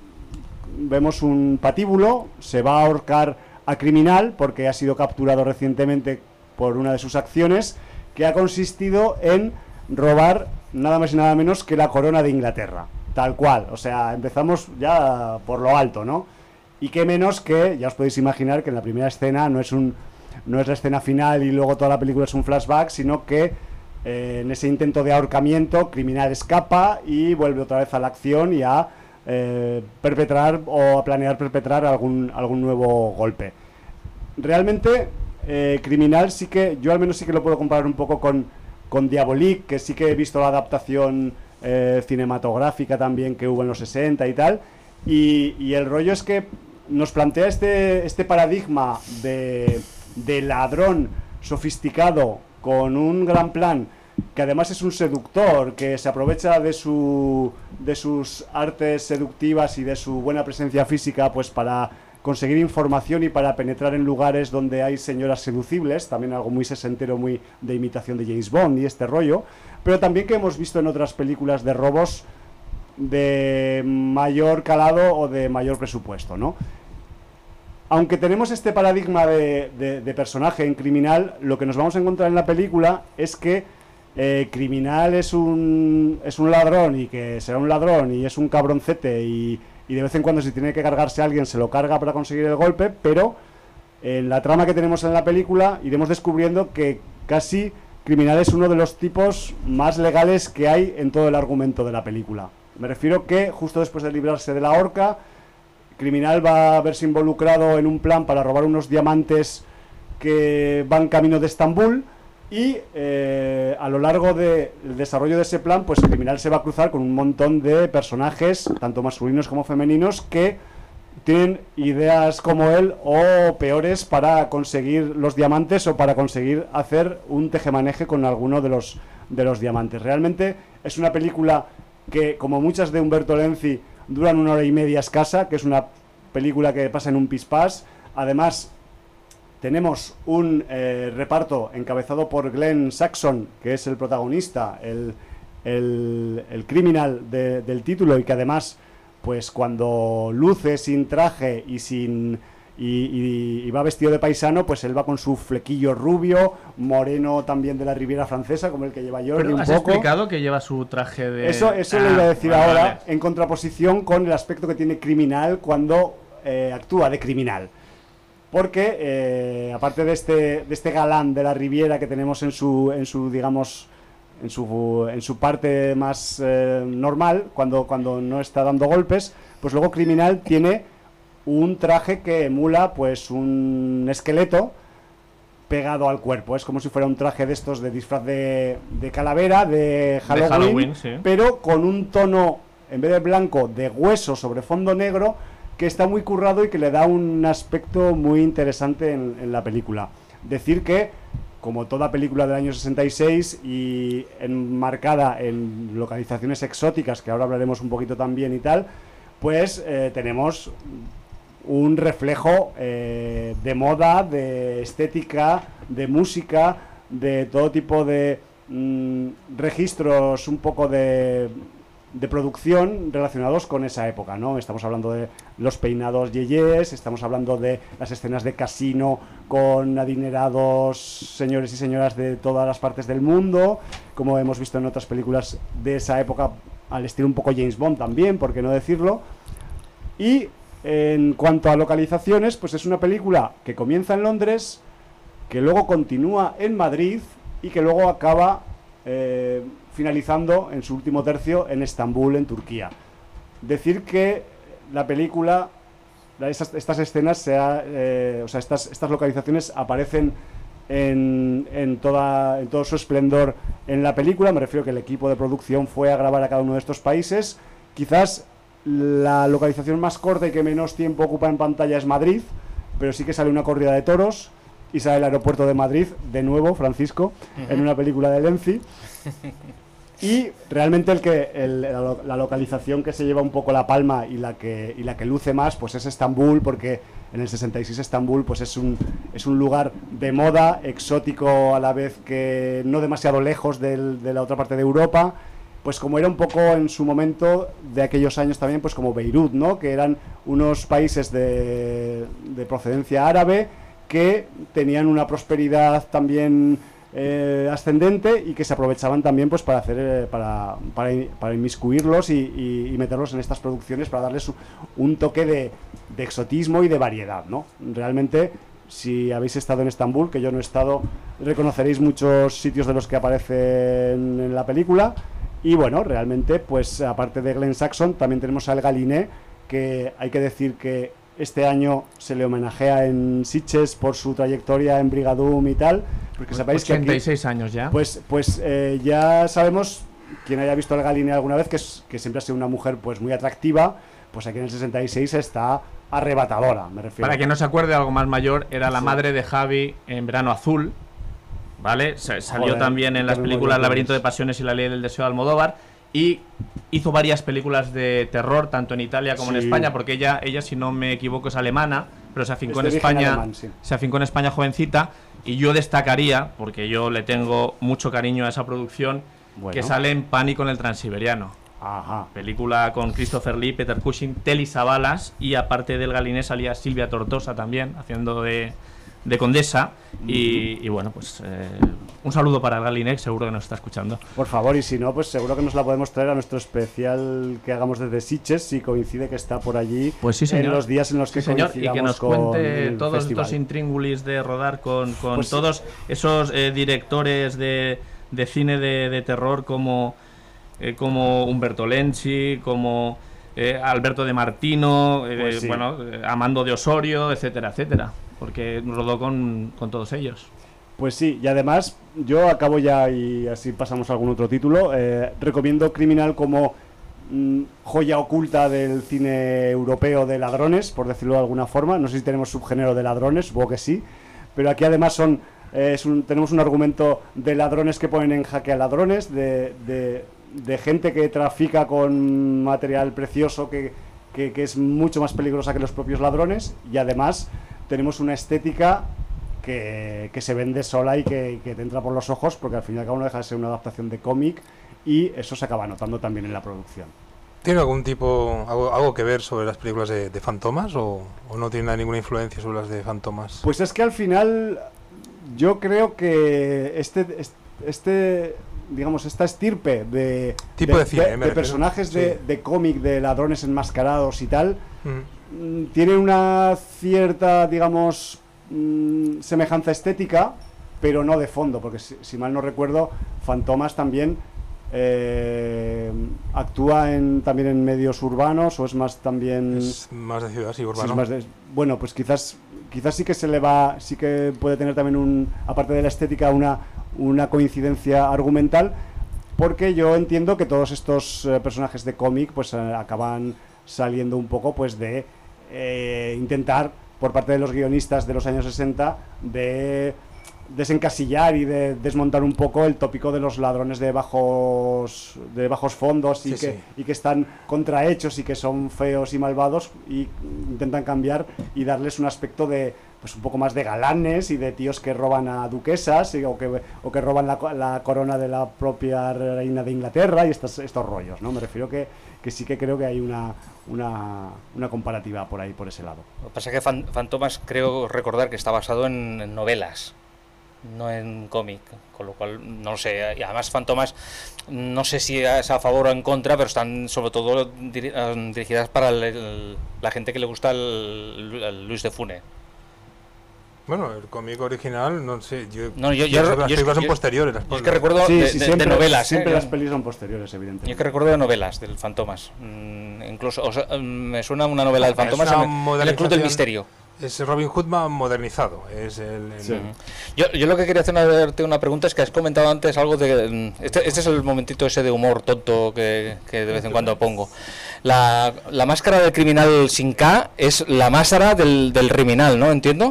Vemos un patíbulo, se va a ahorcar a Criminal porque ha sido capturado recientemente por una de sus acciones, que ha consistido en robar nada más y nada menos que la corona de Inglaterra, tal cual. O sea, empezamos ya por lo alto, ¿no? Y qué menos que, ya os podéis imaginar que en la primera escena no es un no es la escena final y luego toda la película es un flashback, sino que eh, en ese intento de ahorcamiento, Criminal escapa y vuelve otra vez a la acción y a eh, perpetrar o a planear perpetrar algún, algún nuevo golpe. Realmente, eh, Criminal sí que, yo al menos sí que lo puedo comparar un poco con, con Diabolique, que sí que he visto la adaptación eh, cinematográfica también que hubo en los sesenta y tal, y, y el rollo es que nos plantea este, este paradigma de, de ladrón sofisticado con un gran plan, que además es un seductor, que se aprovecha de su de sus artes seductivas y de su buena presencia física pues para conseguir información y para penetrar en lugares donde hay señoras seducibles, también algo muy sesentero, muy de imitación de James Bond y este rollo, pero también que hemos visto en otras películas de robos de mayor calado o de mayor presupuesto, ¿no? Aunque tenemos este paradigma de, de, de personaje en Criminal, lo que nos vamos a encontrar en la película es que eh, Criminal es un, es un ladrón y que será un ladrón y es un cabroncete y, y de vez en cuando si tiene que cargarse a alguien se lo carga para conseguir el golpe, pero en la trama que tenemos en la película iremos descubriendo que casi Criminal es uno de los tipos más legales que hay en todo el argumento de la película. Me refiero que justo después de librarse de la horca, Criminal va a verse involucrado en un plan para robar unos diamantes que van camino de Estambul y eh, a lo largo del desarrollo de ese plan, pues el Criminal se va a cruzar con un montón de personajes, tanto masculinos como femeninos, que tienen ideas como él o peores para conseguir los diamantes o para conseguir hacer un tejemaneje con alguno de los, de los diamantes. Realmente es una película que, como muchas de Umberto Lenzi, duran una hora y media escasa, que es una película que pasa en un pispás. Además, tenemos un eh, reparto encabezado por Glenn Saxon, que es el protagonista, el, el, el criminal de, del título, y que además, pues cuando luce sin traje y sin y, y, y va vestido de paisano, pues él va con su flequillo rubio, moreno también de la Riviera Francesa, como el que lleva Jordi un ¿Has poco. explicado que lleva su traje de...? Eso, eso ah, lo iba a decir vale, ahora, vale. en contraposición con el aspecto que tiene Criminal cuando eh, actúa de criminal. Porque, eh, aparte de este, de este galán de la Riviera que tenemos en su, en su digamos, en su, en su parte más eh, normal, cuando, cuando no está dando golpes, pues luego Criminal tiene un traje que emula pues un esqueleto pegado al cuerpo. Es como si fuera un traje de estos de disfraz de, de calavera, de Halloween, De Halloween, sí. pero con un tono, en vez de blanco, de hueso sobre fondo negro, que está muy currado y que le da un aspecto muy interesante en, en la película. Decir que, como toda película del año sesenta y seis y enmarcada en localizaciones exóticas, que ahora hablaremos un poquito también y tal, pues eh, tenemos un reflejo eh, de moda, de estética, de música, de todo tipo de mm, registros un poco de, de producción relacionados con esa época, ¿no? Estamos hablando de los peinados yeyes, estamos hablando de las escenas de casino con adinerados señores y señoras de todas las partes del mundo, como hemos visto en otras películas de esa época, al estilo un poco James Bond también, por qué no decirlo. Y en cuanto a localizaciones, pues es una película que comienza en Londres, que luego continúa en Madrid y que luego acaba eh, finalizando en su último tercio en Estambul, en Turquía. Decir que la película, estas, estas escenas, sea, eh, o sea, estas, estas localizaciones aparecen en, en, toda, en todo su esplendor en la película. Me refiero que el equipo de producción fue a grabar a cada uno de estos países. Quizás la localización más corta y que menos tiempo ocupa en pantalla es Madrid, pero sí que sale una corrida de toros y sale el aeropuerto de Madrid, de nuevo, Francisco, uh-huh. en una película de Lenzi. Y realmente el que el, la, la localización que se lleva un poco la palma y la que y la que luce más, pues es Estambul, porque en el sesenta y seis Estambul pues es un es un lugar de moda, exótico a la vez que no demasiado lejos del, de la otra parte de Europa. Pues como era un poco en su momento de aquellos años también, pues como Beirut, ¿no? Que eran unos países de, de procedencia árabe que tenían una prosperidad también eh, ascendente y que se aprovechaban también pues para hacer eh, para, para, para inmiscuirlos y, y, y meterlos en estas producciones para darles un toque de, de exotismo y de variedad, ¿no? Realmente, si habéis estado en Estambul, que yo no he estado, reconoceréis muchos sitios de los que aparecen en la película. Y bueno, realmente, pues aparte de Glenn Saxon, también tenemos a El Galiné, que hay que decir que este año se le homenajea en Sitges por su trayectoria en Brigadoom y tal, porque sepáis que aquí, ochenta y seis años ya. Pues, pues eh, ya sabemos, quien haya visto a El Galiné alguna vez, que, es, que siempre ha sido una mujer pues muy atractiva, pues aquí en el sesenta y seis está arrebatadora, me refiero. Para quien no se acuerde, algo más mayor, era la sí. madre de Javi en Verano Azul, ¿vale? Se, salió Joder, también en las películas Laberinto de Pasiones y La Ley del Deseo de Almodóvar, y hizo varias películas de terror, tanto en Italia como sí. en España, porque ella, ella, si no me equivoco, es alemana, pero se afincó en España, alemán, sí. se afincó en España jovencita, y yo destacaría, porque yo le tengo mucho cariño a esa producción, bueno. que sale en Pánico en el Transiberiano. Ajá. Película con Christopher Lee, Peter Cushing, Telly Savalas, y aparte del Galiné salía Silvia Tortosa también, haciendo de... de Condesa, y, y bueno, pues eh, un saludo para el Galiné, seguro que nos está escuchando. Por favor, y si no, pues seguro que nos la podemos traer a nuestro especial que hagamos desde Sitges, si coincide que está por allí, pues sí, señor. en los días en los que sí, señor, y que nos cuente todos festival. estos intríngulis de rodar con, con pues todos sí. esos eh, directores de, de cine de, de terror como, eh, como Umberto Lenzi, como... eh, Alberto de Martino, eh, Pues sí. bueno, eh, Amando de Osorio, etcétera, etcétera, porque rodó con, con todos ellos. Pues sí, y además yo acabo ya y así pasamos a algún otro título. Eh, recomiendo Criminal como mm, joya oculta del cine europeo de ladrones, por decirlo de alguna forma. No sé si tenemos subgénero de ladrones, supongo que sí, pero aquí además son eh, es un, tenemos un argumento de ladrones que ponen en jaque a ladrones, de, de, de gente que trafica con material precioso que, que, que es mucho más peligrosa que los propios ladrones, y además tenemos una estética Que, que se vende sola y que, que te entra por los ojos, porque al fin y al cabo no deja de ser una adaptación de cómic, y eso se acaba notando también en la producción. ¿Tiene algún tipo, algo, algo que ver sobre las películas de, de Fantomas o, o no tiene ninguna influencia sobre las de Fantomas? Pues es que al final yo creo que este, este digamos, esta estirpe de, tipo de, de, cine, de, de personajes sí. de, de cómic, de ladrones enmascarados y tal, Mm. tiene una cierta, digamos, Mm, semejanza estética, pero no de fondo, porque si, si mal no recuerdo, Fantomas también eh, actúa en, también en medios urbanos, o es más también es más de ciudad, sí, urbano. Sí, es más de, bueno, pues quizás quizás sí que se le va, sí que puede tener también un, aparte de la estética, una una coincidencia argumental, porque yo entiendo que todos estos eh, personajes de cómic pues eh, acaban saliendo un poco pues de eh, intentar por parte de los guionistas de los años sesenta de desencasillar y de desmontar un poco el tópico de los ladrones de bajos de bajos fondos y, sí, que, sí. y que están contrahechos y que son feos y malvados, y intentan cambiar y darles un aspecto de pues un poco más de galanes y de tíos que roban a duquesas y, o, que, o que roban la, la corona de la propia reina de Inglaterra y estos, estos rollos, ¿no? Me refiero que, que sí que creo que hay una, una, una comparativa por ahí, por ese lado. Lo que pasa es que Fan, Fantomas creo recordar que está basado en, en novelas, no en cómic, con lo cual no lo sé. Y además Fantomas no sé si es a favor o en contra, pero están sobre todo diri dirigidas para el, el, la gente que le gusta el, el Luis de Funès. Bueno, el cómic original, no sé, yo, no, yo, yo, yo, las yo películas yo, son posteriores. Las yo es que recuerdo sí, de, sí, de, siempre, de novelas. Siempre ¿eh? las pelis son posteriores, evidentemente. Yo es que recuerdo de novelas del Fantomas. Mm, incluso, o sea, me suena una novela del Fantomas en el Club del Misterio. Es Robin Hood modernizado. Es el, el... Sí. yo, yo lo que quería hacerte una, una pregunta es que has comentado antes algo de... Este, este es el momentito ese de humor tonto que, que de vez en cuando pongo. La, la máscara del criminal sin K es la máscara del, del criminal, ¿no? ¿Entiendo?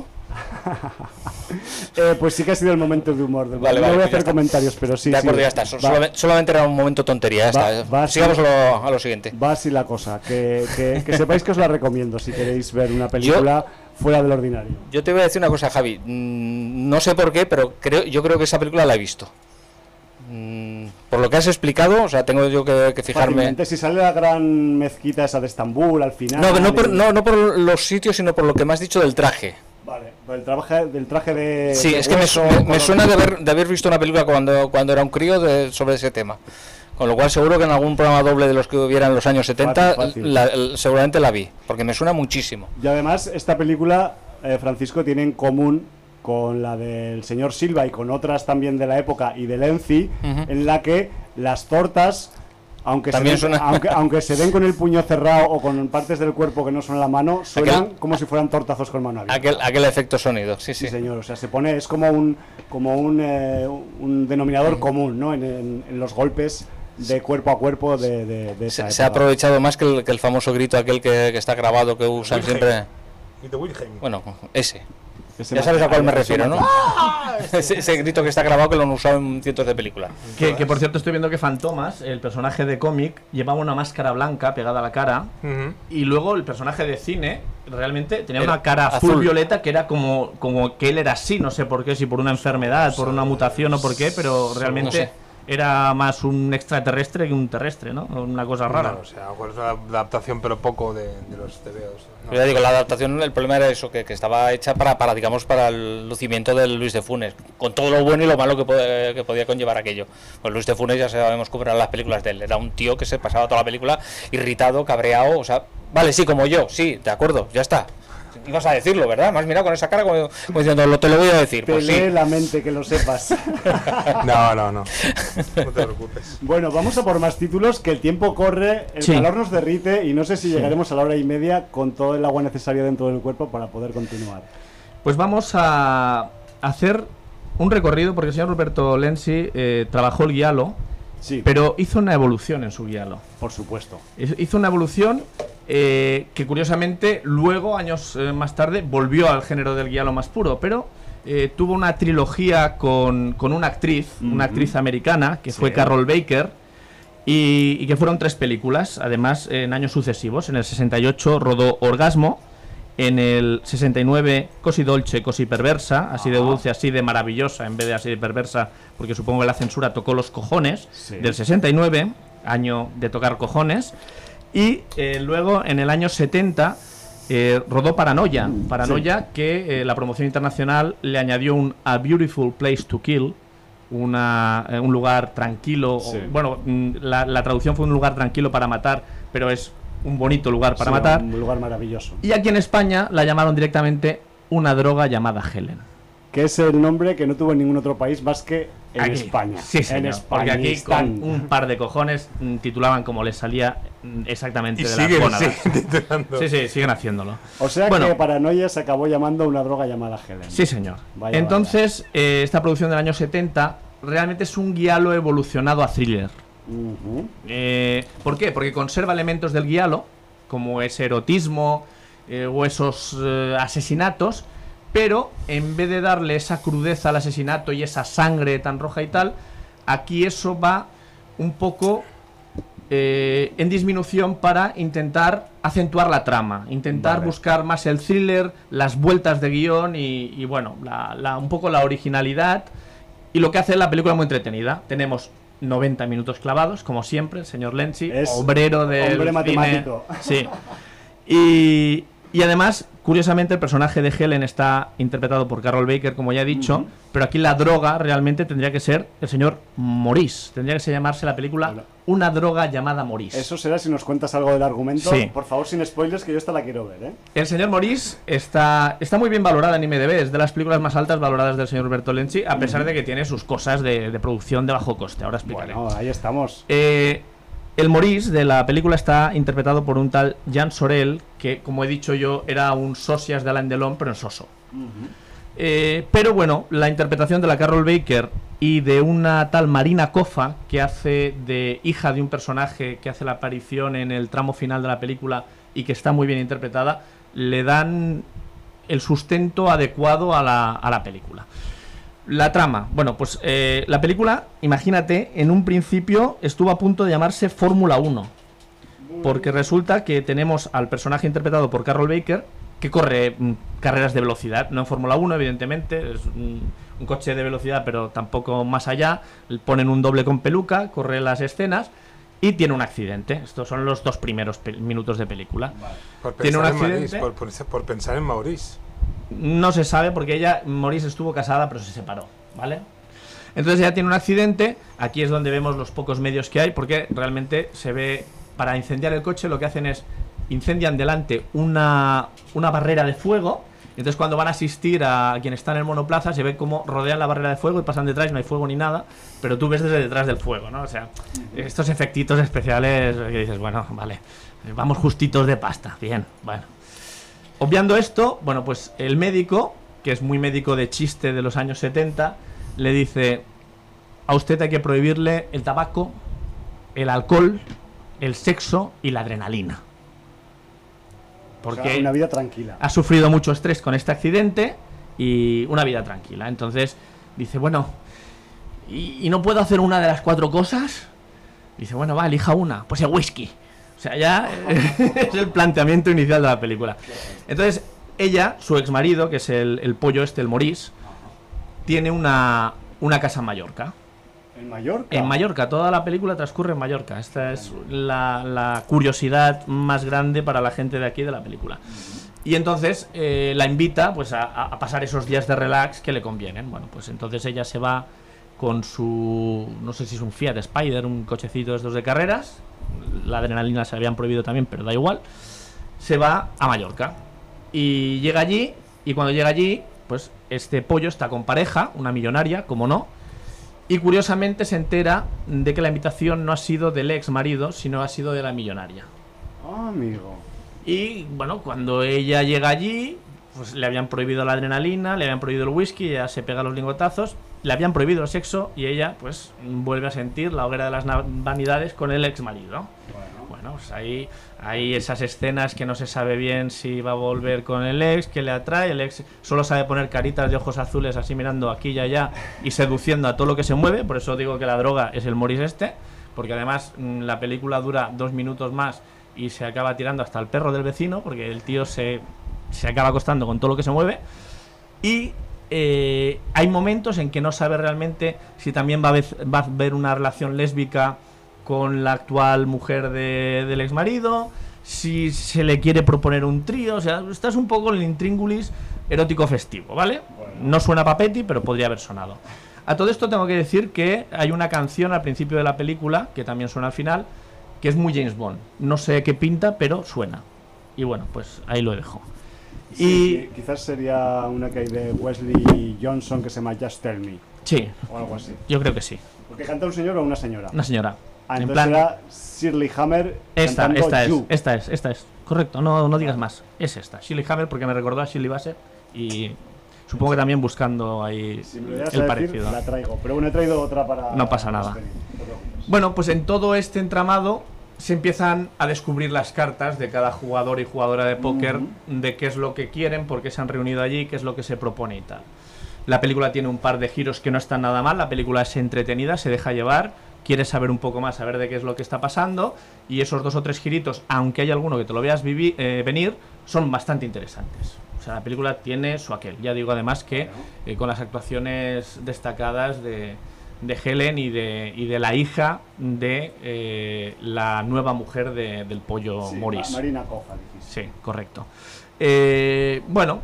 eh, pues sí que ha sido el momento de humor. De vale, no vale, voy a pues hacer comentarios, pero sí. De acuerdo, sí, ya está. va, solamente, solamente era un momento tontería. Ya va, está. Va Sigamos así, a, lo, a lo siguiente. Va así la cosa. Que, que, que sepáis que os la recomiendo si queréis ver una película yo, fuera del ordinario. Yo te voy a decir una cosa, Javi. Mm, no sé por qué, pero creo, yo creo que esa película la he visto. Mm, por lo que has explicado, o sea, tengo yo que, que fijarme. Fácilmente, si sale la gran mezquita esa de Estambul al final. No, no por, no, no por los sitios, sino por lo que me has dicho del traje. Vale, el traje, del traje de... Sí, de es que hueso, me, me suena de haber, de haber visto una película cuando, cuando era un crío de, sobre ese tema. Con lo cual seguro que en algún programa doble de los que hubiera en los años setenta fácil, fácil. La, la, seguramente la vi, porque me suena muchísimo. Y además esta película, eh, Francisco, tiene en común con la del señor Silva y con otras también de la época y de Lenzi, uh-huh. en la que las tortas... Aunque se, den, suena... aunque, aunque se den con el puño cerrado o con partes del cuerpo que no son la mano, suenan aquel, como si fueran tortazos con mano abierta. Aquel, aquel efecto sonido, sí, sí. Sí, señor. O sea, se pone, es como un, como un, eh, un denominador común, ¿no? En, en, en los golpes de cuerpo a cuerpo de, de, de esa se, época. Se ha aprovechado más que el, que el famoso grito aquel que, que está grabado, que usan Wilhelm. siempre. Grito Wilhelm. Bueno, ese. Ese ya sabes a cuál me refiero, ¿no? ¡Ah! ese, ese grito que está grabado que lo han usado en cientos de películas. Que, que por cierto estoy viendo que Fantomas, el personaje de cómic, llevaba una máscara blanca pegada a la cara, uh-huh. y luego el personaje de cine realmente tenía una cara azul, azul violeta que era como, como que él era así, no sé por qué, si por una enfermedad, por una mutación o por qué, pero realmente... No sé. Era más un extraterrestre que un terrestre, ¿no? Una cosa rara. No, o sea, es una adaptación, pero poco de, de los tebeos. ¿no? Yo ya digo, la adaptación, el problema era eso, que, que estaba hecha para, para, digamos, para el lucimiento del Luis de Funès, con todo lo bueno y lo malo que, pod que podía conllevar aquello. Pues Luis de Funès ya sabemos cómo eran las películas de él. Era un tío que se pasaba toda la película irritado, cabreado, o sea, vale, sí, como yo, sí, de acuerdo, ya está. ibas a decirlo, ¿verdad? Me has mirado con esa cara como, como diciendo, lo, te lo voy a decir. Te Pues lee sí. la mente, que lo sepas. No, no, no. No te preocupes. Bueno, vamos a por más títulos, que el tiempo corre, el Sí. calor nos derrite y no sé si Sí. llegaremos a la hora y media con todo el agua necesaria dentro del cuerpo para poder continuar. Pues vamos a hacer un recorrido, porque el señor Roberto Lenzi eh, trabajó el guialo, Sí, pero hizo una evolución en su guialo. por supuesto. Hizo una evolución eh, que curiosamente luego, años eh, más tarde, volvió al género del guialo más puro, pero eh, tuvo una trilogía con, con una actriz, Ujú. una actriz americana, que Sí. fue Carol Baker, y, y que fueron tres películas, además en años sucesivos. En el sesenta y ocho rodó Orgasmo, en el sesenta y nueve Così dolce, così perversa, así de Ajá. dulce, así de maravillosa, en vez de así de perversa, porque supongo que la censura tocó los cojones, Sí. del sesenta y nueve, año de tocar cojones, y eh, luego en el año setenta eh, rodó Paranoia, Paranoia que eh, la promoción internacional le añadió un A Beautiful Place to Kill, una, eh, un lugar tranquilo, Sí. o- bueno, mm, la, la traducción fue un lugar tranquilo para matar, pero es un bonito lugar para Sí, matar. Un lugar maravilloso. Y aquí en España la llamaron directamente una droga llamada Helen. Que es el nombre que no tuvo en ningún otro país más que en Aquí. España. Sí, señor, En porque aquí Españistán. con un par de cojones mm, titulaban como les salía mm, exactamente Y de siguen, las gónadas. siguen titulando. Sí, sí, siguen haciéndolo. O sea Bueno. que Paranoia se acabó llamando una droga llamada Helen. Sí, señor. Vaya, Entonces, eh, esta producción del año setenta realmente es un guialo evolucionado a thriller. Ujú. Eh, ¿Por qué? Porque conserva elementos del guialo, como ese erotismo eh, o esos eh, asesinatos, pero en vez de darle esa crudeza al asesinato y esa sangre tan roja y tal, aquí eso va un poco eh, en disminución para intentar acentuar la trama, intentar Vale. buscar más el thriller, las vueltas de guión y, y bueno, la, la- un poco la originalidad y lo que hace la película muy entretenida. Tenemos noventa minutos clavados, como siempre, el señor Lenzi, Es obrero del hombre cine. matemático. Sí. Y, y además, curiosamente, el personaje de Helen está interpretado por Carol Baker, como ya he dicho, Ujú. pero aquí la droga realmente tendría que ser el señor Maurice. Tendría que se llamarse la película Bueno. Una droga llamada Maurice. Eso será si nos cuentas algo del argumento. Sí. Por favor, sin spoilers, que yo esta la quiero ver, ¿eh? El señor Maurice está, está muy bien valorada en I M D B, es de las películas más altas valoradas del señor Bertolenzi, a pesar de que tiene sus cosas de, de producción de bajo coste. Ahora explicaré. Bueno, ahí estamos. Eh, el Maurice de la película está interpretado por un tal Jean Sorel, que, como he dicho yo, era un socias de Alain Delon, pero en soso. Eh, pero bueno, la interpretación de la Carol Baker y de una tal Marina Kofa, que hace de hija de un personaje que hace la aparición en el tramo final de la película y que está muy bien interpretada, le dan el sustento adecuado a la, a la película. La trama, bueno, pues eh, la película, imagínate, en un principio estuvo a punto de llamarse Fórmula uno, porque resulta que tenemos al personaje interpretado por Carol Baker, que corre mm, carreras de velocidad, no en Fórmula uno, evidentemente, es un, un coche de velocidad, pero tampoco más allá. Ponen un doble con peluca, corre las escenas y tiene un accidente. Estos son los dos primeros pe- minutos de película. Por Tiene un pensar en accidente. Maurice, por, por- por pensar en Maurice. No se sabe porque ella, Maurice, estuvo casada pero se separó, ¿vale? Entonces ella tiene un accidente, aquí es donde vemos los pocos medios que hay, porque realmente se ve, para incendiar el coche lo que hacen es, incendian delante una, una barrera de fuego, y entonces cuando van a asistir a quien está en el monoplaza se ve como rodean la barrera de fuego y pasan detrás, no hay fuego ni nada, pero tú ves desde detrás del fuego, ¿no? O sea, estos efectitos especiales que dices, bueno, vale, vamos justitos de pasta, bien, bueno. Obviando esto, bueno, pues el médico, que es muy médico de chiste de los años setenta, le dice: a usted hay que prohibirle el tabaco, el alcohol, el sexo y la adrenalina. Porque O sea, una vida tranquila. ha sufrido mucho estrés con este accidente y una vida tranquila. Entonces dice, bueno, ¿y, y no puedo hacer una de las cuatro cosas? Dice, bueno, va, elija una. Pues el whisky. O sea, ya es el planteamiento inicial de la película. Entonces, ella, su ex marido, que es el, el pollo este, el Maurice, tiene una, una casa en Mallorca. ¿En Mallorca? En Mallorca, toda la película transcurre en Mallorca. Esta es la, la curiosidad más grande para la gente de aquí de la película. Y entonces eh, la invita pues a, a pasar esos días de relax que le convienen. Bueno, pues entonces ella se va con su, no sé si es un Fiat Spider, un cochecito de estos de carreras. La adrenalina se habían prohibido también, pero da igual. Se va a Mallorca. y llega allí, y cuando llega allí, pues este pollo está con pareja, una millonaria, como no, y curiosamente se entera de que la invitación no ha sido del ex marido, sino ha sido de la millonaria. Ah, amigo. Y bueno, cuando ella llega allí, pues le habían prohibido la adrenalina, le habían prohibido el whisky, ella se pega los lingotazos, le habían prohibido el sexo y ella pues vuelve a sentir la hoguera de las vanidades con el ex marido. Bueno, bueno pues ahí hay esas escenas que no se sabe bien si va a volver con el ex, que le atrae, el ex solo sabe poner caritas de ojos azules así mirando aquí y allá y seduciendo a todo lo que se mueve, por eso digo que la droga es el Morris este, porque además la película dura dos minutos más y se acaba tirando hasta el perro del vecino, porque el tío se, se acaba acostando con todo lo que se mueve. Y eh, hay momentos en que no sabe realmente si también va a, ver, va a haber una relación lésbica con la actual mujer de, del exmarido, si se le quiere proponer un trío. O sea, estás un poco en el intríngulis erótico festivo, ¿vale? Bueno. No suena Papetti, pero podría haber sonado. A todo esto tengo que decir que hay una canción al principio de la película, que también suena al final, que es muy James Bond. No sé qué pinta, pero suena. Y bueno, pues ahí lo dejo. Sí, y quizás sería una que hay de Wesley Johnson que se llama Just Tell Me. Sí. O algo así. Yo creo que sí. ¿Porque canta un señor o una señora? Una señora. Ah, en entonces plan... era Shirley Hammer esta, cantando esta es, You. esta es, esta es. Correcto, no, no digas más. Es esta. Shirley Hammer, porque me recordó a Shirley Bassey y supongo que también buscando ahí si me lo el decir, parecido. La traigo, pero bueno, he traído otra para... No pasa nada. Bueno, pues en todo este entramado se empiezan a descubrir las cartas de cada jugador y jugadora de póker, uh-huh. de qué es lo que quieren, por qué se han reunido allí, qué es lo que se propone y tal. La película tiene un par de giros que no están nada mal, la película es entretenida, se deja llevar, quieres saber un poco más, saber de qué es lo que está pasando, y esos dos o tres giritos, aunque hay alguno que te lo veas vivi- eh, venir, son bastante interesantes. O sea, la película tiene su aquel. Ya digo además que eh, con las actuaciones destacadas de... de Helen y de, y de la hija de eh, la nueva mujer de, del pollo sí, Morris. Marina Kofa, dijiste. Sí, correcto. Eh, bueno,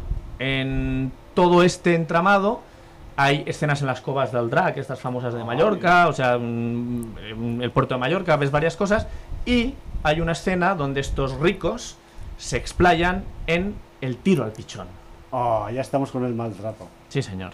en todo este entramado hay escenas en las covas del Drac, estas famosas de Mallorca, o sea, en el puerto de Mallorca, ves varias cosas, y hay una escena donde estos ricos se explayan en el tiro al pichón. Oh, ya estamos con el maltrato. Sí, señor.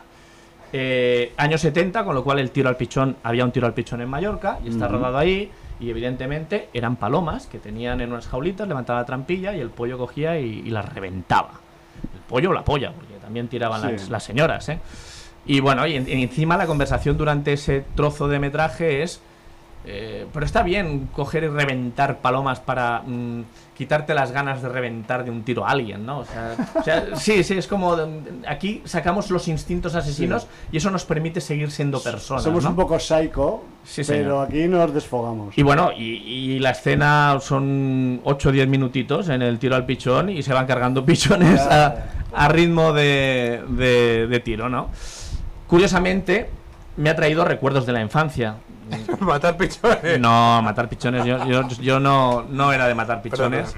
Eh, años setenta, con lo cual el tiro al pichón, había un tiro al pichón en Mallorca y está uh-huh. rodado ahí, y evidentemente eran palomas que tenían en unas jaulitas, levantaba la trampilla y el pollo cogía y, y las reventaba. El pollo o la polla, porque también tiraban sí. las, las señoras, ¿eh? Y bueno, y, en, y encima la conversación durante ese trozo de metraje es eh, pero está bien coger y reventar palomas para mmm, quitarte las ganas de reventar de un tiro a alguien, ¿no? O sea, o sea sí, sí, es como aquí sacamos los instintos asesinos sí. y eso nos permite seguir siendo personas. Somos ¿no? un poco psycho, sí, pero aquí nos desfogamos. Y bueno, y, y la escena son ocho o diez minutitos en el tiro al pichón y se van cargando pichones a, a ritmo de, de, de tiro, ¿no? Curiosamente, me ha traído recuerdos de la infancia. Matar pichones. No, matar pichones. Yo, yo, yo no, no era de matar pichones.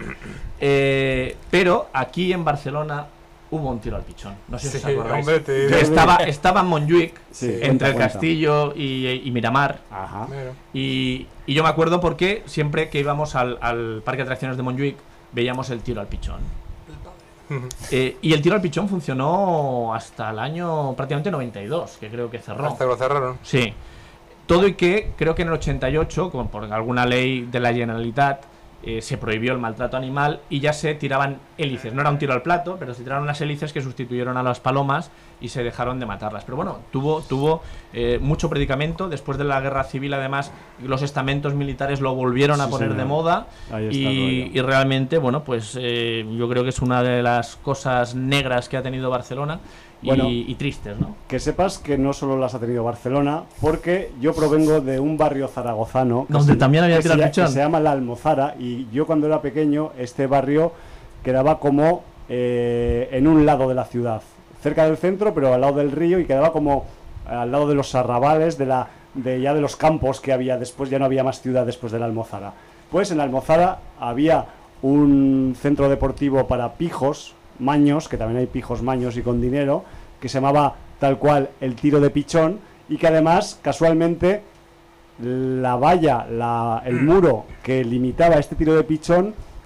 Eh, pero aquí en Barcelona hubo un tiro al pichón. No sé si sí, os acordáis. Hombre, te... Estaba, estaba en Montjuic, sí, entre cuenta, el cuenta. Castillo y, y Miramar. Ajá. Y, y yo me acuerdo porque siempre que íbamos al, al parque de atracciones de Montjuic veíamos el tiro al pichón. Eh, y el tiro al pichón funcionó hasta el año prácticamente noventa y dos, que creo que cerró. Hasta que lo cerraron. Sí. Todo y que creo que en el ochenta y ocho, como por alguna ley de la Generalitat, eh, se prohibió el maltrato animal y ya se tiraban hélices. No era un tiro al plato, pero se tiraron unas hélices que sustituyeron a las palomas y se dejaron de matarlas. Pero bueno, tuvo, tuvo eh, mucho predicamento. Después de la guerra civil, además, los estamentos militares lo volvieron sí, a poner señor. de moda. Y, y realmente, bueno, pues eh, yo creo que es una de las cosas negras que ha tenido Barcelona. Bueno, y, y tristes, ¿no? Que sepas que no solo las ha tenido Barcelona, porque yo provengo de un barrio zaragozano donde se, también había que, se, que se llama La Almozara, y yo cuando era pequeño este barrio quedaba como eh, en un lado de la ciudad, cerca del centro, pero al lado del río, y quedaba como al lado de los arrabales de la de ya de los campos que había después. Ya no había más ciudad después de La Almozara. Pues en La Almozara había un centro deportivo para pijos maños, que también hay pijos maños y con dinero, que se llamaba tal cual el tiro de pichón, y que además casualmente la valla, la, el muro que limitaba este tiro de pichón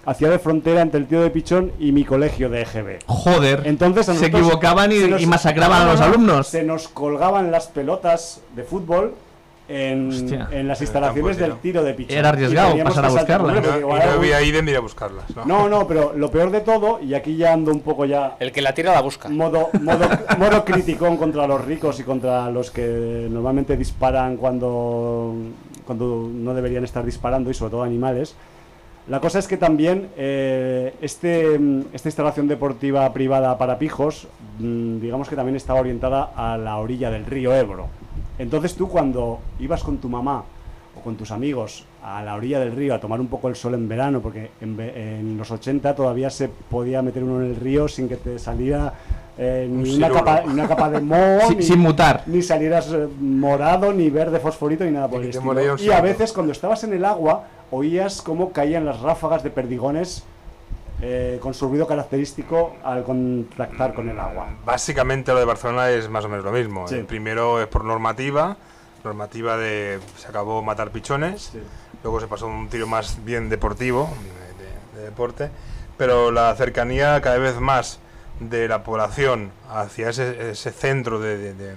hacía de frontera entre el tiro de pichón y mi colegio de E G B. Joder, Entonces, a se nosotros equivocaban y, se nos- y masacraban a los alumnos. Se nos colgaban las pelotas de fútbol en, Hostia. en las En el instalaciones campo, del tiro de pichón. Era arriesgado Y teníamos pasar a que saltar- buscarlas. hombre, Y no, porque y igual no había algún- Iden de ir a buscarlas, ¿no? No, no, pero lo peor de todo, y aquí ya ando un poco ya El que la tira la busca. modo, modo, modo criticón contra los ricos y contra los que normalmente disparan cuando, cuando no deberían estar disparando, y sobre todo animales. La cosa es que también eh, este, esta instalación deportiva privada para pijos, mm, digamos que también estaba orientada a la orilla del río Ebro. Entonces tú, cuando ibas con tu mamá o con tus amigos a la orilla del río a tomar un poco el sol en verano, porque en, ve- en los ochenta todavía se podía meter uno en el río sin que te saliera eh, Un ni, una ciruelo. capa, ni una capa de moho, Sin- ni, sin mutar. ni salieras eh, morado, ni verde fosforito, ni nada por Ni el que te estilo. mordía un Y a sapo. veces, cuando estabas en el agua, oías cómo caían las ráfagas de perdigones eh, con su ruido característico al contactar con el agua. Básicamente lo de Barcelona es más o menos lo mismo. Sí. El primero es por normativa, normativa de se acabó matar pichones, Sí. luego se pasó a un tiro más bien deportivo, de, de- de deporte, pero la cercanía cada vez más de la población hacia ese, ese centro de, de- de- de-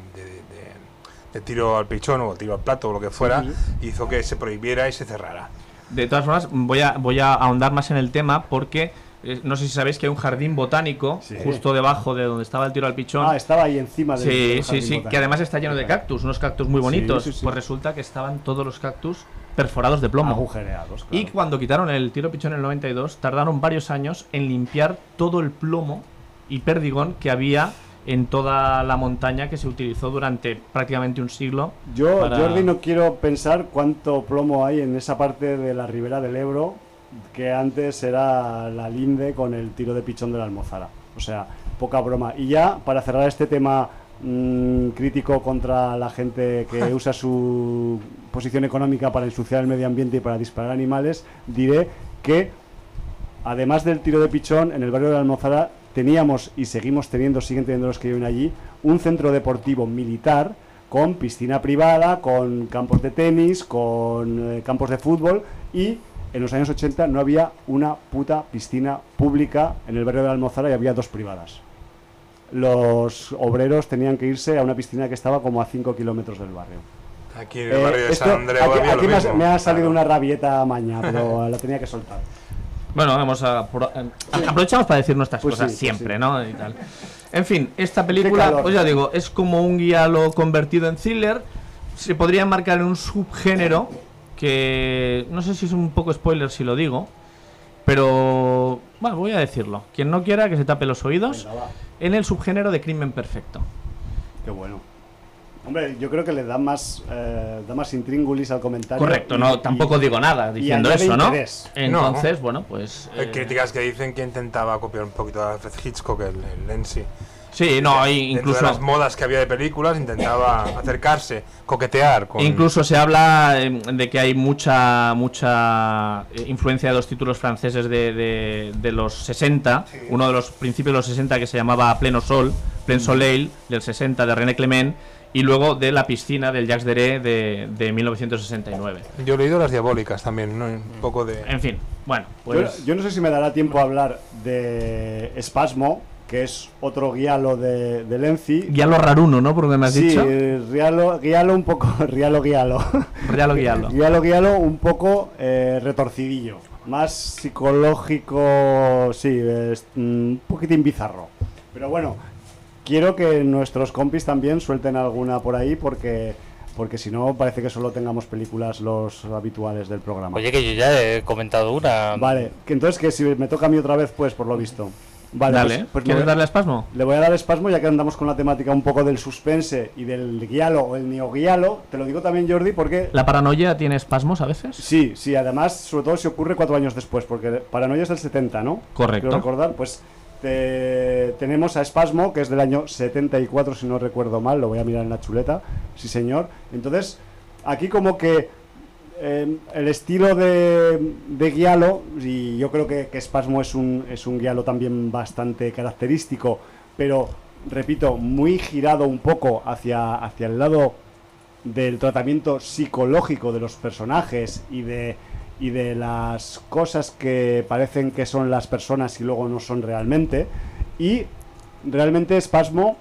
de- de tiro al pichón o tiro al plato o lo que fuera, Sí. hizo que se prohibiera y se cerrara. De todas formas, voy a, voy a ahondar más en el tema porque eh, no sé si sabéis que hay un jardín botánico Sí. justo debajo de donde estaba el tiro al pichón. Ah, estaba ahí encima del Sí, del sí, jardín sí, botánico. que además está lleno de cactus, unos cactus muy Sí, bonitos. sí, sí. Pues resulta que estaban todos los cactus perforados de plomo. Agujereados, claro. Y cuando quitaron el tiro pichón en el noventa y dos, tardaron varios años en limpiar todo el plomo y perdigón que había en toda la montaña, que se utilizó durante prácticamente un siglo. Yo, para- Jordi, no quiero pensar cuánto plomo hay en esa parte de la ribera del Ebro, que antes era la linde con el tiro de pichón de la Almozara. O sea, poca broma. Y ya, para cerrar este tema mm, crítico contra la gente que usa su posición económica para ensuciar el medio ambiente y para disparar animales, diré que, además del tiro de pichón, en el barrio de la Almozara teníamos y seguimos teniendo, siguen teniendo los que viven allí, un centro deportivo militar con piscina privada, con campos de tenis, con eh, campos de fútbol, y en los años ochenta no había una puta piscina pública en el barrio de la Almozara y había dos privadas. Los obreros tenían que irse a una piscina que estaba como a cinco kilómetros del barrio. Aquí en el Eh, barrio de esto- San Andreu aquí había lo aquí me, ha, mismo. me ha salido Claro. una rabieta maña, pero la tenía que soltar. Bueno, vamos a pro- eh, aprovechamos para decir nuestras Pues cosas sí, pues siempre, sí. ¿no? Y tal. En fin, esta película, calor. pues ya digo, es como un guialo convertido en thriller. Se podría enmarcar en un subgénero que no sé si es un poco spoiler si lo digo, pero bueno, voy a decirlo. Quien no quiera que se tape los oídos. Venga, va. En el subgénero de crimen perfecto. Qué bueno. Hombre, yo creo que le da más, eh, da más intríngulis al comentario. Correcto, y- no, y- tampoco digo nada diciendo añade eso, ¿no? interés. Entonces, bueno, pues... Hay eh, críticas que dicen que intentaba copiar un poquito a Alfred Hitchcock, el, el en sí. sí, no, hay Dentro incluso... de las modas que había de películas, intentaba acercarse, coquetear con... Incluso se habla eh, de que hay mucha mucha eh, influencia de los títulos franceses de, de, de los sesenta. Sí. Uno de los principios de los sesenta que se llamaba Pleno Sol, Plein Soleil, del sesenta, de René Clement, y luego de La piscina, del Jacques Deray, de, de mil novecientos sesenta y nueve. Yo he leído Las Diabólicas también, ¿no? Un poco de... En fin, bueno, Yo, pues... yo no sé si me dará tiempo a hablar de Espasmo, que es otro guialo de, de Lenzi. Guialo raruno, ¿no? Por lo que me has Sí, dicho. eh, guialo, guialo un poco, rialo, guialo. Guialo, guialo. Guialo, guialo un poco eh, retorcidillo. Más psicológico, sí, es, mm, un poquitín bizarro. Pero bueno, quiero que nuestros compis también suelten alguna por ahí porque, porque si no parece que solo tengamos películas los habituales del programa. Oye, que yo ya he comentado una. Vale, que entonces que si me toca a mí otra vez, pues por lo visto. Vale, Dale, pues, pues le, ¿quieres voy, darle espasmo? le voy a dar espasmo ya que andamos con la temática un poco del suspense y del guialo o el neoguialo. Te lo digo también, Jordi, porque... ¿La paranoia tiene espasmos a veces? Sí, sí, además, sobre todo si ocurre cuatro años después, porque Paranoia es del setenta, ¿no? Correcto. Quiero recordar, pues te- tenemos a Espasmo, que es del año setenta y cuatro, si no recuerdo mal, lo voy a mirar en la chuleta, sí señor. Entonces, aquí como que eh, el estilo de, de guialo, y yo creo que, que Espasmo es un, es un guialo también bastante característico, pero, repito, muy girado un poco hacia, hacia el lado del tratamiento psicológico de los personajes y de y de las cosas que parecen que son las personas y luego no son realmente. Y realmente Espasmo,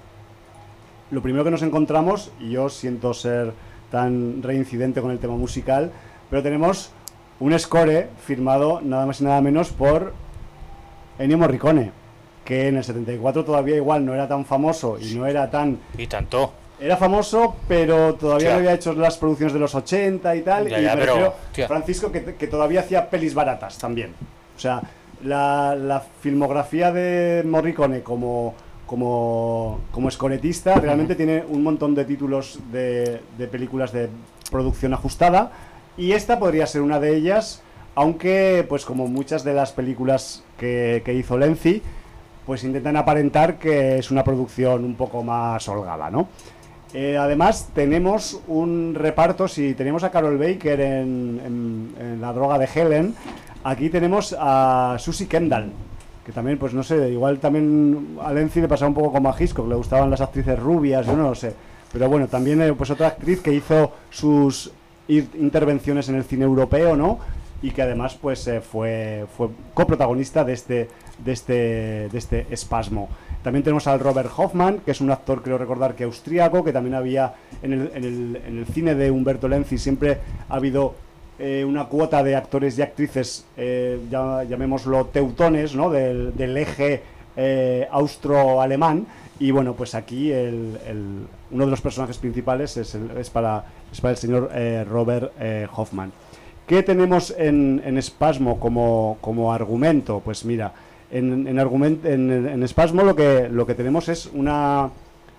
lo primero que nos encontramos, y yo siento ser tan reincidente con el tema musical, pero tenemos un score firmado nada más y nada menos por Ennio Morricone, que en el setenta y cuatro todavía igual no era tan famoso y no era tan... Y tanto. Era famoso, pero todavía Tía. no había hecho las producciones de los ochenta y tal. Ya, y ya, me pero, refiero, tía. Francisco, que, que todavía hacía pelis baratas también. O sea, la, la filmografía de Morricone como, como, como escoretista realmente uh-huh. tiene un montón de títulos de, de películas de producción ajustada. Y esta podría ser una de ellas, aunque, pues como muchas de las películas que, que hizo Lenzi, pues intentan aparentar que es una producción un poco más holgada, ¿no? Eh, además tenemos un reparto, si tenemos a Carol Baker en, en, en La droga de Helen, aquí tenemos a Susie Kendall, que también, pues no sé, igual también a Lenzi le pasaba un poco como a Hitchcock, le gustaban las actrices rubias, yo no lo sé, pero bueno, también eh, pues otra actriz que hizo sus intervenciones en el cine europeo, ¿no? Y que además pues eh, fue, fue coprotagonista de este, de este, de este Espasmo. También tenemos al Robert Hoffman, que es un actor, creo recordar, que austríaco, que también había en el, en el, en el cine de Umberto Lenzi siempre ha habido eh, una cuota de actores y actrices, eh, ya, llamémoslo teutones, ¿no? Del, del eje eh, austro-alemán. Y bueno, pues aquí el, el, uno de los personajes principales es, el, es, para, es para el señor eh, Robert eh, Hoffman. ¿Qué tenemos en, en Espasmo como, como argumento? Pues mira, en, en, argument, en, en Espasmo lo que, lo que tenemos es una,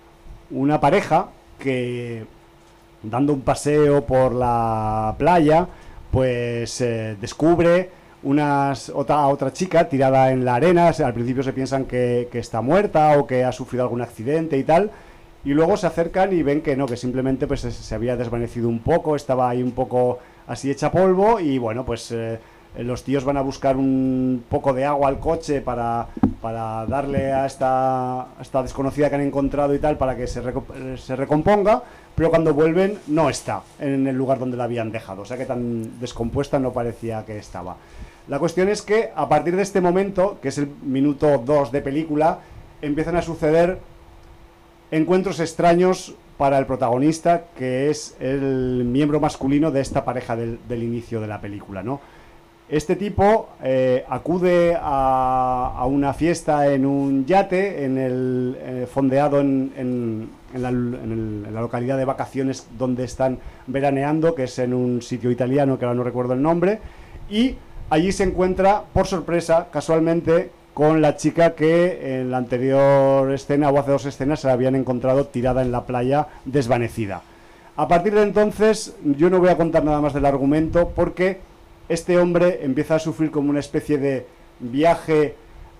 una pareja que, dando un paseo por la playa, pues eh, descubre unas, otra, otra chica tirada en la arena. Al principio se piensan que, que está muerta o que ha sufrido algún accidente y tal, y luego se acercan y ven que no, que simplemente pues, se, se había desvanecido un poco, estaba ahí un poco así hecha polvo, y bueno, pues eh, los tíos van a buscar un poco de agua al coche para, para darle a esta, a esta desconocida que han encontrado y tal, para que se, reco se recomponga, pero cuando vuelven no está en el lugar donde la habían dejado, o sea que tan descompuesta no parecía que estaba. La cuestión es que a partir de este momento, que es el minuto dos de película, empiezan a suceder encuentros extraños para el protagonista, que es el miembro masculino de esta pareja del, del inicio de la película, ¿no? Este tipo eh, acude a, a una fiesta en un yate, en el, eh, fondeado en, en, en, la, en, el, en la localidad de vacaciones donde están veraneando, que es en un sitio italiano que ahora no recuerdo el nombre, y allí se encuentra, por sorpresa, casualmente, con la chica que en la anterior escena o hace dos escenas se la habían encontrado tirada en la playa, desvanecida. A partir de entonces yo no voy a contar nada más del argumento, porque este hombre empieza a sufrir como una especie de viaje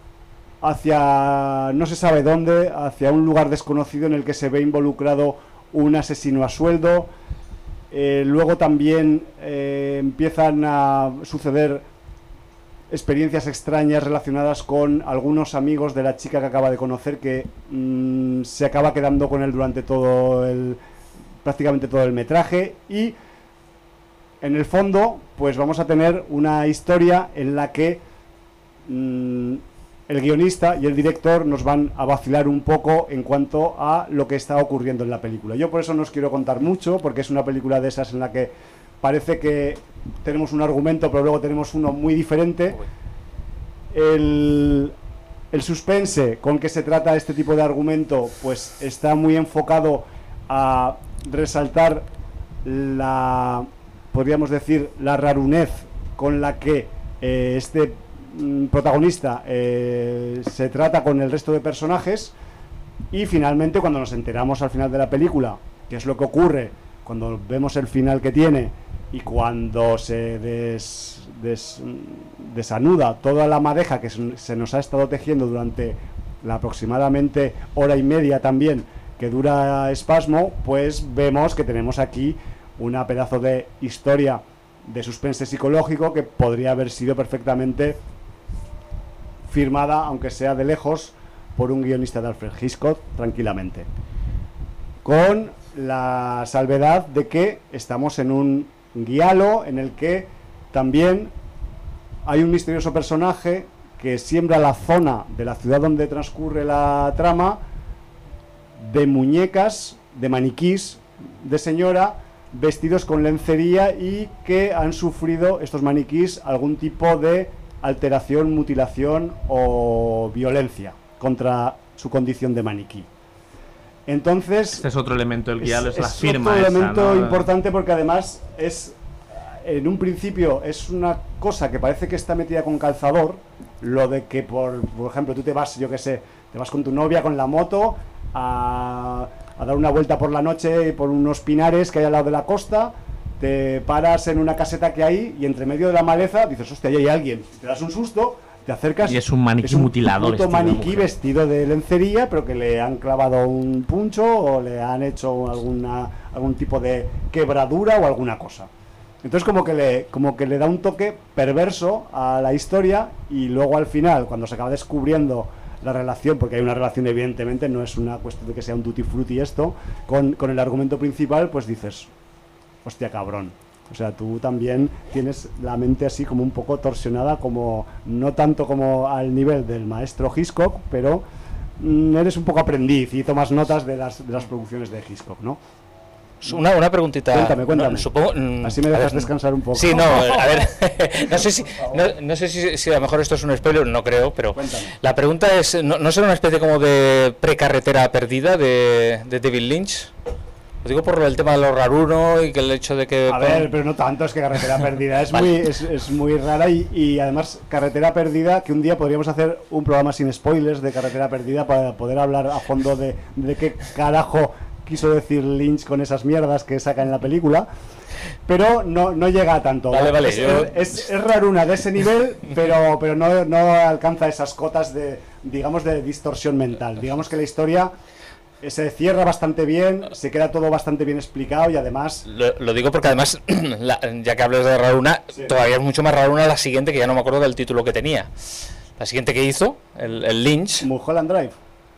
hacia no se sabe dónde, hacia un lugar desconocido en el que se ve involucrado un asesino a sueldo. Eh, luego también eh, empiezan a suceder experiencias extrañas relacionadas con algunos amigos de la chica que acaba de conocer, que mmm, se acaba quedando con él durante todo el prácticamente todo el metraje, y en el fondo pues vamos a tener una historia en la que mmm, el guionista y el director nos van a vacilar un poco en cuanto a lo que está ocurriendo en la película. Yo por eso no os quiero contar mucho, porque es una película de esas en la que parece que tenemos un argumento, pero luego tenemos uno muy diferente. El, el suspense con que se trata este tipo de argumento pues está muy enfocado a resaltar la, podríamos decir, la rarunez con la que eh, este mm, protagonista eh, se trata con el resto de personajes. Y finalmente, cuando nos enteramos al final de la película qué es lo que ocurre, cuando vemos el final que tiene y cuando se des, des, desanuda toda la madeja que se nos ha estado tejiendo durante la aproximadamente hora y media también que dura Espasmo, pues vemos que tenemos aquí una pedazo de historia de suspense psicológico que podría haber sido perfectamente firmada, aunque sea de lejos, por un guionista de Alfred Hitchcock tranquilamente, con la salvedad de que estamos en un guialo en el que también hay un misterioso personaje que siembra la zona de la ciudad donde transcurre la trama de muñecas, de maniquís de señora vestidos con lencería y que han sufrido estos maniquís algún tipo de alteración, mutilación o violencia contra su condición de maniquí. Entonces, este es otro elemento del guión, es, es la firma. Es otro esa, elemento ¿no? importante porque además es, en un principio, es una cosa que parece que está metida con calzador, lo de que, por, por ejemplo, tú te vas, yo qué sé, te vas con tu novia con la moto a, a dar una vuelta por la noche por unos pinares que hay al lado de la costa, te paras en una caseta que hay y entre medio de la maleza dices, hostia, ahí hay alguien, te das un susto, te acercas y es un maniquí es un mutilado, puto maniquí vestido de lencería, pero que le han clavado un puncho o le han hecho alguna algún tipo de quebradura o alguna cosa. Entonces como que le como que le da un toque perverso a la historia y luego al final, cuando se acaba descubriendo la relación, porque hay una relación evidentemente, no es una cuestión de que sea un tutti frutti esto, con, con el argumento principal, pues dices, hostia cabrón. O sea, tú también tienes la mente así como un poco torsionada, como no tanto como al nivel del maestro Hitchcock, pero mm, eres un poco aprendiz y tomas notas de las, de las producciones de Hitchcock, ¿no? Una, una preguntita. Cuéntame, cuéntame. No, supongo, así me dejas ver, descansar un poco. Sí, no, a ver, no sé si no, no sé si, si a lo mejor esto es un spoiler, no creo, pero cuéntame. La pregunta es, ¿no, no será una especie como de precarretera perdida de, de David Lynch? Lo digo por el tema de lo raruno y que el hecho de que... A ver, pero no tanto, es que Carretera Perdida es, vale. muy, es, es muy rara y, y además Carretera Perdida, que un día podríamos hacer un programa sin spoilers de Carretera Perdida para poder hablar a fondo de, de qué carajo quiso decir Lynch con esas mierdas que saca en la película, pero no, no llega a tanto. Vale, vale, es, yo... es, es raruna de ese nivel, pero, pero no, no alcanza esas cotas de, digamos, de distorsión mental. Digamos que la historia... se cierra bastante bien, se queda todo bastante bien explicado y además... Lo, lo digo porque además, la, ya que hablas de raruna, sí. Todavía es mucho más raruna la siguiente, que ya no me acuerdo del título que tenía. La siguiente que hizo, el, el Lynch... Mulholland Drive.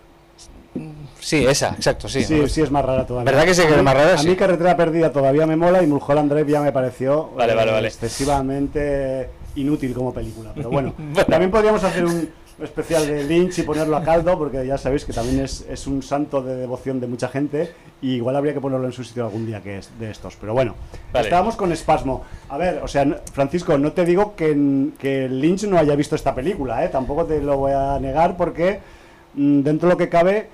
Sí, esa, exacto, sí. Sí, sí es más rara todavía. ¿Verdad que sí que es más rara? A sí. mí Carretera Perdida todavía me mola y Mulholland Drive ya me pareció vale, eh, vale, vale. excesivamente inútil como película. Pero bueno, bueno. También podríamos hacer un... especial de Lynch y ponerlo a caldo, porque ya sabéis que también es, es un santo de devoción de mucha gente y igual habría que ponerlo en su sitio algún día que es de estos, pero bueno, vale. Estábamos con Espasmo. A ver, o sea, Francisco, no te digo que, que Lynch no haya visto esta película, ¿eh? Tampoco te lo voy a negar porque mmm, dentro de lo que cabe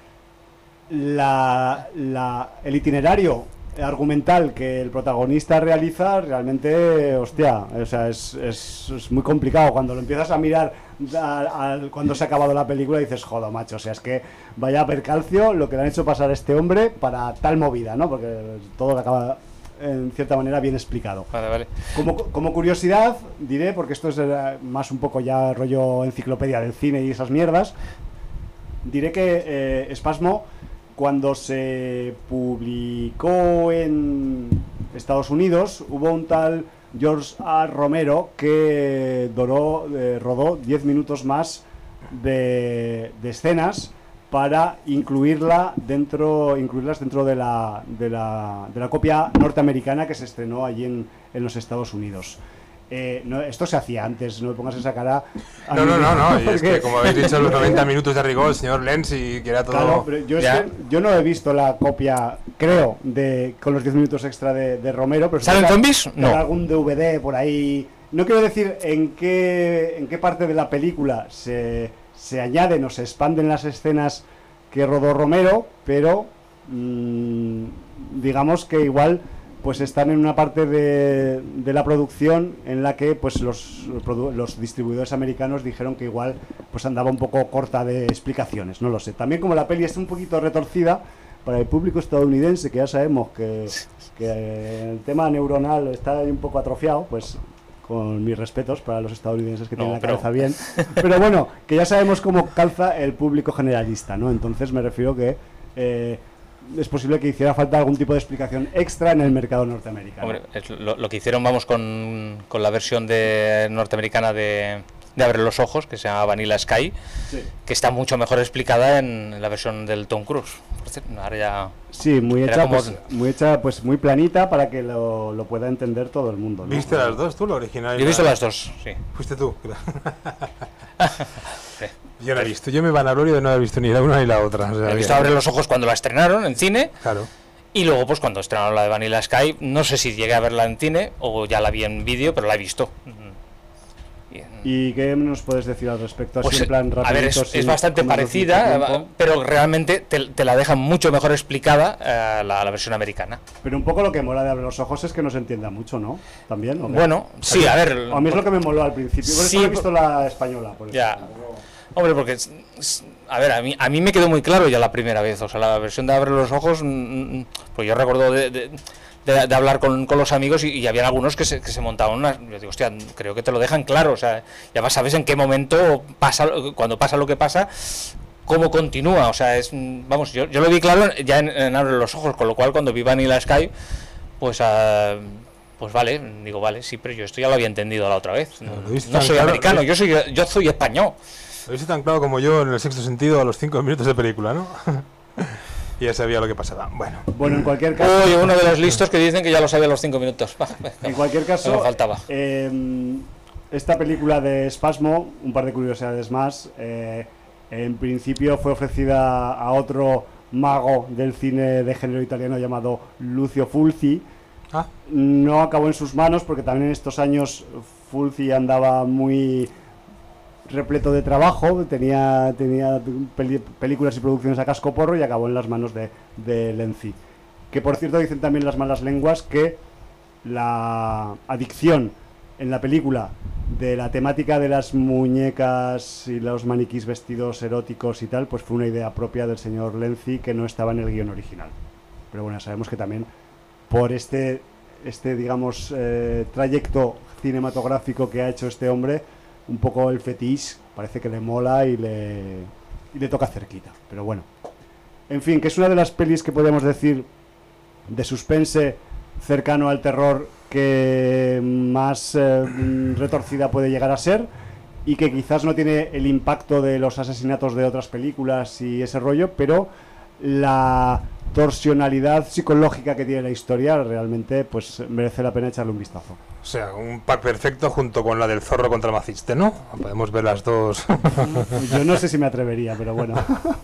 la, la, el itinerario argumental que el protagonista realiza realmente, hostia, o sea, es, es, es muy complicado. Cuando lo empiezas a mirar a, a, cuando se ha acabado la película dices, joder, macho, o sea, es que vaya percalcio lo que le han hecho pasar a este hombre para tal movida, ¿no? Porque todo lo acaba en cierta manera bien explicado. Vale, vale. Como, como curiosidad diré, porque esto es más un poco ya rollo enciclopedia del cine y esas mierdas, diré que eh, Espasmo, cuando se publicó en Estados Unidos, hubo un tal George A. Romero que doró, eh, rodó diez minutos más de, de escenas para incluirla dentro, incluirlas dentro de la, de, la, de la copia norteamericana que se estrenó allí en, en los Estados Unidos. Eh, no, esto se hacía antes, no me pongas esa cara. No, no, no, no, y es que como habéis dicho, los noventa minutos de rigor, el señor Lenz, y que era todo. Claro, pero yo, es que yo no he visto la copia, creo, de con los diez minutos extra de, de Romero. Pero ¿Salen zombies? No. Algún D V D por ahí. No quiero decir en qué, en qué parte de la película se, se añaden o se expanden las escenas que rodó Romero, pero mmm, digamos que igual pues están en una parte de, de la producción en la que pues los, los, los distribuidores americanos dijeron que igual pues andaba un poco corta de explicaciones, no lo sé. También como la peli está un poquito retorcida para el público estadounidense, que ya sabemos que, que el tema neuronal está ahí un poco atrofiado, pues con mis respetos para los estadounidenses que tienen no, la cabeza pero... bien, pero bueno, que ya sabemos cómo calza el público generalista, ¿no? Entonces me refiero que eh, es posible que hiciera falta algún tipo de explicación extra en el mercado norteamericano. Hombre, es lo, lo que hicieron, vamos, con, con la versión de norteamericana de, de Abre los ojos, que se llama Vanilla Sky, sí. Que está mucho mejor explicada en la versión del Tom Cruise. por cierto, ahora ya... Sí, muy Era hecha, como- pues, muy hecha, pues muy planita para que lo, lo pueda entender todo el mundo, ¿no? ¿Viste las dos tú, la original? y Yo he visto la- las dos, sí. Fuiste tú. Sí. Yo la he visto. Yo me vanaglorio de no haber visto ni la una ni la otra. O sea, He visto bien. Abre los ojos cuando la estrenaron en cine. Claro. Y luego, pues cuando estrenaron la de Vanilla Sky, no sé si llegué a verla en cine o ya la vi en vídeo, pero la he visto. Y, ¿Y qué nos puedes decir al respecto? Así pues, en plan a ver, es, rapidito, es sin bastante comernos mucho parecida, tiempo. pero realmente te, te la dejan mucho mejor explicada eh, la, la versión americana. Pero un poco lo que mola de Abre los ojos es que no se entienda mucho, ¿no? También. ¿o qué? Bueno, sí, a ver. A mí es lo que me moló al principio. Por eso Sí, no he visto la española. Por eso. Ya. Hombre, porque, es- es- a ver, a mí, a mí me quedó muy claro ya la primera vez. O sea, la versión de Abre los ojos, mm, mm, pues yo recuerdo de, de, de- de hablar con, con los amigos y, y había algunos que se, que se montaban unas. Yo digo, hostia, creo que te lo dejan claro. O sea, ya vas- sabes en qué momento pasa, cuando pasa lo que pasa, cómo continúa. O sea, es. mm, Vamos, yo, yo lo vi claro ya en, en Abre los ojos, con lo cual cuando vi Vanilla Sky, pues. ah, pues vale, digo, vale, sí, pero yo esto ya lo había entendido la otra vez. No, lo viste no tan soy claro, americano, ¿eh? yo soy yo soy español. Lo hice tan claro como yo en El sexto sentido a los cinco minutos de película, ¿no? Y ya sabía lo que pasaba. Bueno, Bueno, en cualquier caso. Uy, uno de los listos que dicen que ya lo sabía a los cinco minutos. En cualquier No caso, me faltaba. eh, esta película de Spasmo, un par de curiosidades más. eh, en principio fue ofrecida a otro mago del cine de género italiano llamado Lucio Fulci. ah, No acabó en sus manos porque también en estos años Fulci andaba muy repleto de trabajo, tenía, tenía peli- películas y producciones a cascoporro y acabó en las manos de, de Lenzi. Que por cierto dicen también las malas lenguas que la adicción en la película de la temática de las muñecas y los maniquís vestidos eróticos y tal, pues fue una idea propia del señor Lenzi que no estaba en el guión original. Pero bueno, sabemos que también por este, este digamos, eh, trayecto cinematográfico que ha hecho este hombre, un poco el fetiche parece que le mola y le, y le toca cerquita. Pero bueno, en fin, que es una de las pelis que podemos decir de suspense cercano al terror que más eh, retorcida puede llegar a ser y que quizás no tiene el impacto de los asesinatos de otras películas y ese rollo, pero la torsionalidad psicológica que tiene la historia realmente pues merece la pena echarle un vistazo. o sea, un pack perfecto junto con la del zorro contra el maciste, ¿no? Podemos ver las dos. Yo no sé si me atrevería, pero bueno.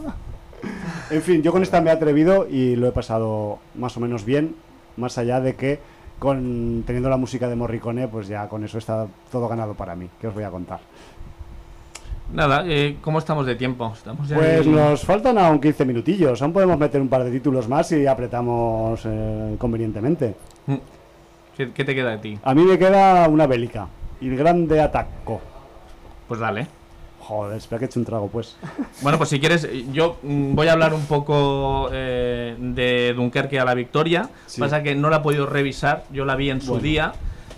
En fin, yo con esta me he atrevido y lo he pasado más o menos bien, más allá de que con teniendo la música de Morricone, pues ya con eso está todo ganado para mí. ¿Qué os voy a contar? Nada, eh, ¿cómo estamos de tiempo? Estamos ya Pues en- nos faltan aún quince minutillos, aún podemos meter un par de títulos más y apretamos eh, convenientemente. Mm. ¿Qué, qué te queda de ti? A mí me queda una bélica, Il Grande Attacco. Pues dale. Joder, espera que eche un trago, pues. Bueno, pues si quieres, eh, yo mm, voy a hablar un poco eh, de Dunkerque a la Victoria. Sí. Pasa que no la he podido revisar, yo la vi en su Bueno. día.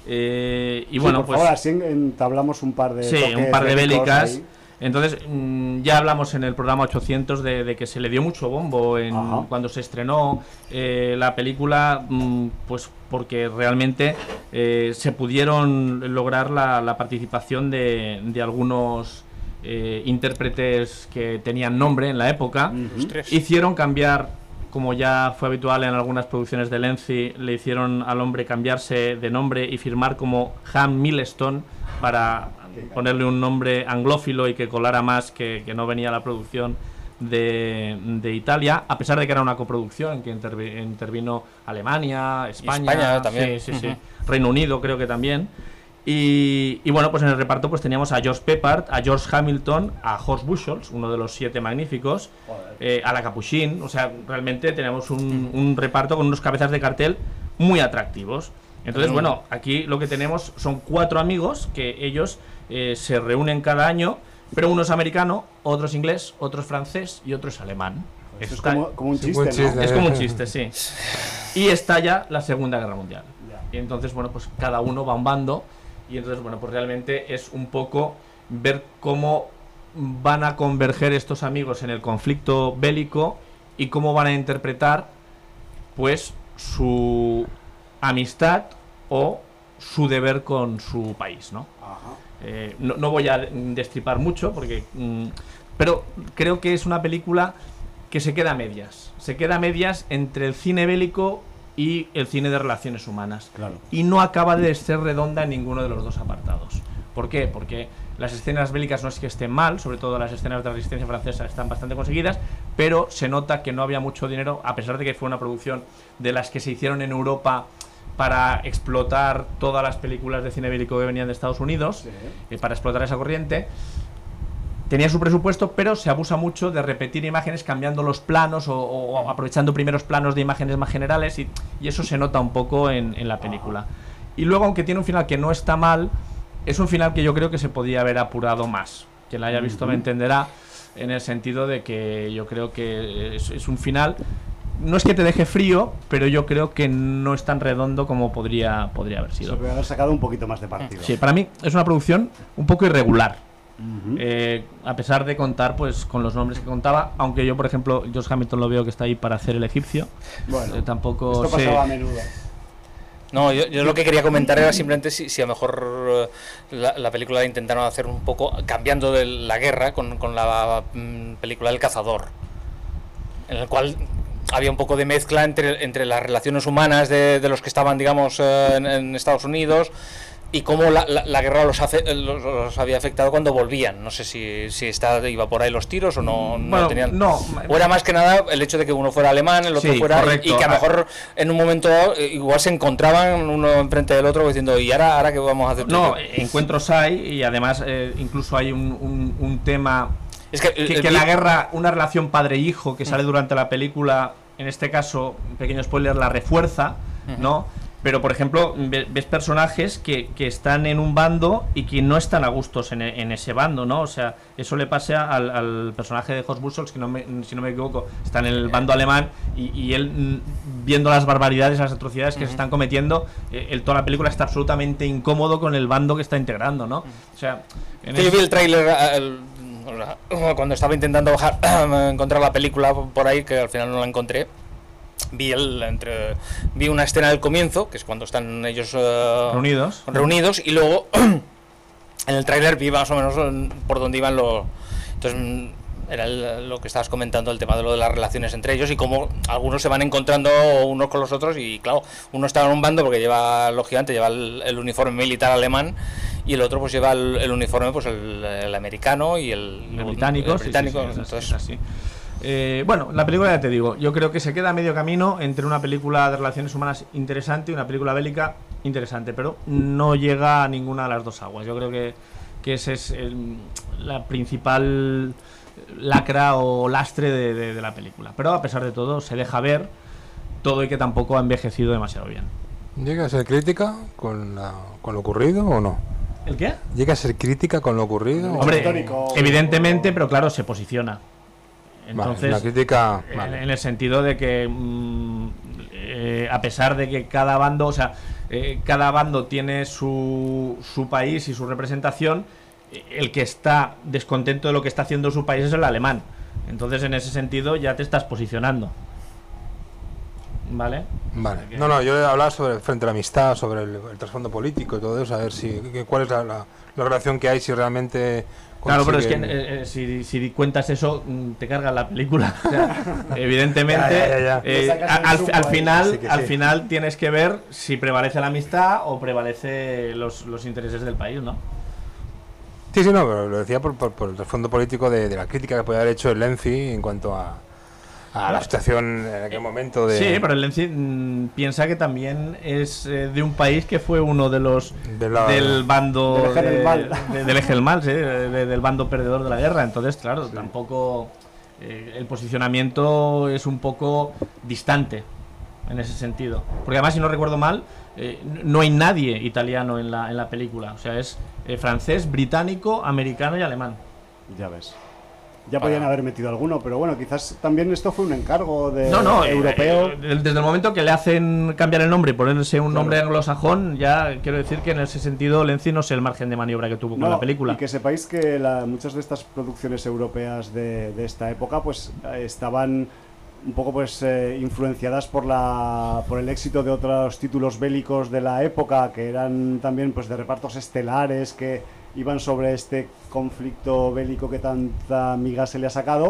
eh, y Sí, bueno, por pues favor, así en- entablamos un par de sí, toques un par de bélicos bélicas. ahí. Entonces, mm, ya hablamos en el programa ochocientos de, de que se le dio mucho bombo en, Ajá. cuando se estrenó eh, la película, mm, pues porque realmente eh, se pudieron lograr la, la participación de, de algunos eh, intérpretes que tenían nombre en la época. Ujú. Tres. Hicieron cambiar, como ya fue habitual en algunas producciones de Lenzi, le hicieron al hombre cambiarse de nombre y firmar como Han Milestone para ponerle un nombre anglófilo y que colara más, que, que no venía a la producción de, de Italia, a pesar de que era una coproducción en que intervi- intervino Alemania, España, España también. sí, sí, sí. Ujú. Reino Unido creo que también. Y, y bueno, pues en el reparto pues teníamos a George Peppard, a George Hamilton, a Horst Buchholz, uno de los siete magníficos, eh, a la Capuchin. O sea, realmente tenemos un, un reparto con unos cabezas de cartel muy atractivos. Entonces, Mm. bueno, aquí lo que tenemos son cuatro amigos que ellos eh, se reúnen cada año, pero uno es americano, otro es inglés, otro es francés y otro es alemán. Eso es Está- como, como un Sí, chiste, buen ¿no? chiste. es como un chiste, sí. Y estalla la Segunda Guerra Mundial. Ya. Y entonces, bueno, pues cada uno va a un bando. Y entonces, bueno, pues realmente es un poco ver cómo van a converger estos amigos en el conflicto bélico y cómo van a interpretar, pues, su amistad o su deber con su país, ¿no? Ajá. Eh, no, no voy a destripar mucho, porque, mm, pero creo que es una película que se queda a medias. Se queda a medias entre el cine bélico y el cine de relaciones humanas. Claro. Y no acaba de ser redonda en ninguno de los dos apartados. ¿Por qué? Porque las escenas bélicas no es que estén mal, sobre todo las escenas de la resistencia francesa están bastante conseguidas, pero se nota que no había mucho dinero, a pesar de que fue una producción de las que se hicieron en Europa para explotar todas las películas de cine bélico que venían de Estados Unidos, Sí. eh, para explotar esa corriente. Tenía su presupuesto, pero se abusa mucho de repetir imágenes cambiando los planos o, o aprovechando primeros planos de imágenes más generales, y, y eso se nota un poco en, en la película. Y luego, aunque tiene un final que no está mal, es un final que yo creo que se podía haber apurado más. Quien la haya visto me entenderá, en el sentido de que yo creo que es, es un final, no es que te deje frío, pero yo creo que no es tan redondo como podría, podría haber sido. Se puede haber sacado un poquito más de partido. Sí, para mí es una producción un poco irregular. Ujú. Eh, a pesar de contar pues con los nombres que contaba, aunque yo, por ejemplo, Josh Hamilton lo veo que está ahí para hacer el egipcio. Bueno, Eh, tampoco esto sé. pasaba a menudo. No, yo, yo lo que quería comentar era simplemente si, si a lo mejor eh, la, la película la intentaron hacer un poco cambiando de la guerra con, con la mm, película El Cazador, en el cual había un poco de mezcla entre, entre las relaciones humanas de, de los que estaban, digamos, eh, en, en Estados Unidos, y cómo la, la, la guerra los, hace, los, los había afectado cuando volvían. No sé si, si está, iba por ahí los tiros o no, no Bueno, tenían... no. O era más que nada el hecho de que uno fuera alemán, el otro Sí, fuera... correcto. Y que a lo mejor en un momento eh, igual se encontraban uno enfrente del otro diciendo, ¿y ahora, ahora qué vamos a hacer? No, encuentros hay, y además eh, incluso hay un, un, un tema Es que, que, el- que el- la guerra, una relación padre-hijo que sale durante la película, en este caso, un pequeño spoiler, la refuerza, ¿no? Pero, por ejemplo, ve- ves personajes que, que están en un bando y que no están a gustos en, e- en ese bando, ¿no? O sea, eso le pasa al, al personaje de Horst Buchholz, que no me, si no me equivoco, está en el bando alemán, y, y él, mm, viendo las barbaridades, las atrocidades que se están cometiendo, eh, él toda la película está absolutamente incómodo con el bando que está integrando, ¿no? O sea, en que yo ese- vi el tráiler el- cuando estaba intentando bajar, encontrar la película por ahí, que al final no la encontré. Vi el entre vi una escena del comienzo, que es cuando están ellos eh, Reunidos. reunidos, y luego en el tráiler vi más o menos eh, por dónde iban los... Entonces mm, era el- lo que estabas comentando, el tema de lo de las relaciones entre ellos y cómo algunos se van encontrando unos con los otros, y claro, uno está en un bando porque lleva, lógicamente, lleva el, el uniforme militar alemán, y el otro pues lleva el, el uniforme, pues el, el americano y el, El británico, el sí, británico, sí, sí, es así, entonces, es así. Eh, bueno, la película, ya te digo, yo creo que se queda a medio camino entre una película de relaciones humanas interesante y una película bélica interesante, pero no llega a ninguna de las dos aguas. Yo creo que, que ese es el- la principal lacra o lastre de, de- de la película. Pero a pesar de todo, se deja ver todo, y que tampoco ha envejecido demasiado bien. ¿Llega a ser crítica con, la- con lo ocurrido o no? ¿El qué? ¿Llega a ser crítica con lo ocurrido? o- Hombre, histórico. evidentemente, pero claro, se posiciona. Vale, Entonces, la crítica... En- vale. En el sentido de que, mm, eh, a pesar de que cada bando, o sea, eh, cada bando tiene su, su país y su representación, eh, el que está descontento de lo que está haciendo su país es el alemán. Entonces, en ese sentido, ya te estás posicionando. ¿Vale? Vale. No, no, yo hablaba sobre el frente a la amistad, sobre el, el trasfondo político y todo eso, a ver si que- cuál es la, la- la relación que hay, si realmente... Claro, pero es que consiguen- eh, eh, si, si cuentas eso, mm, te cargas la película. O sea, evidentemente, Ya, ya, ya, ya. eh, Le sacas el al, sumo al ahí. final, Sí que al sí. final tienes que ver si prevalece la amistad o prevalece los, los intereses del país, ¿no? Sí, sí, no, pero lo decía por, por, por el trasfondo político de, de la crítica que podía haber hecho el Lenzi en cuanto a, a la situación en aquel momento de... Sí, pero el Lenzi mm, piensa que también es eh, de un país que fue uno de los De la- del bando Del eje del de- mal. de- del eje del mal, sí, de- de- del bando perdedor de la guerra. Entonces, claro, tampoco eh, el posicionamiento es un poco distante en ese sentido. Porque además, si no recuerdo mal, eh, no hay nadie italiano en la, en la película. O sea, es eh, francés, británico, americano y alemán. Ya ves. Ya podían haber metido alguno, pero bueno, quizás también esto fue un encargo de No, no, eh, europeo. eh, desde el momento que le hacen cambiar el nombre y ponerse un Claro. nombre anglosajón, ya quiero decir que en ese sentido Lenzi no sé el margen de maniobra que tuvo con No, la película. Y que sepáis que la- muchas de estas producciones europeas de, de esta época pues eh, estaban un poco pues eh, influenciadas por la por el éxito de otros títulos bélicos de la época, que eran también pues de repartos estelares que iban sobre este conflicto bélico que tanta miga se le ha sacado,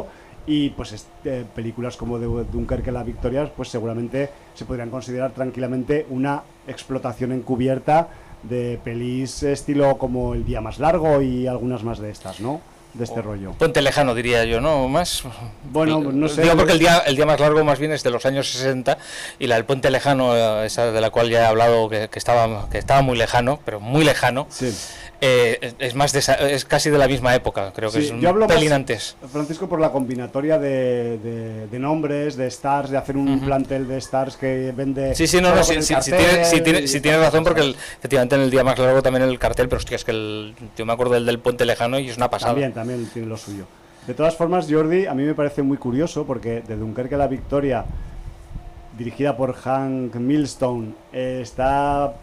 y pues este, películas como de Dunkerque la Victoria pues seguramente se podrían considerar tranquilamente una explotación encubierta de pelis estilo como El día más largo y algunas más de estas, ¿no? De este o rollo. Puente lejano, diría yo, ¿no? Más. Bueno, no sé. Digo porque el día, el día más largo más bien es de los años sesenta y la del Puente lejano, esa de la cual ya he hablado, que, que, estaba, que estaba muy lejano, pero muy lejano. Sí. Eh, es más de esa, es casi de la misma época, creo que Sí, es un yo hablo pelín más, antes. Francisco, por la combinatoria de, de, de nombres, de stars, de hacer un uh-huh. plantel de stars que vende. Sí, sí, no, no, sí, sí, sí, tienes, sí, tienes, sí tienes razón, porque el, efectivamente en el día más largo también el cartel, pero hostia, es que el, yo me acuerdo del del Puente lejano y es una pasada. También, también tiene lo suyo. De todas formas, Jordi, a mí me parece muy curioso porque de Dunkerque a la Victoria, dirigida por Hank Milstone, eh, está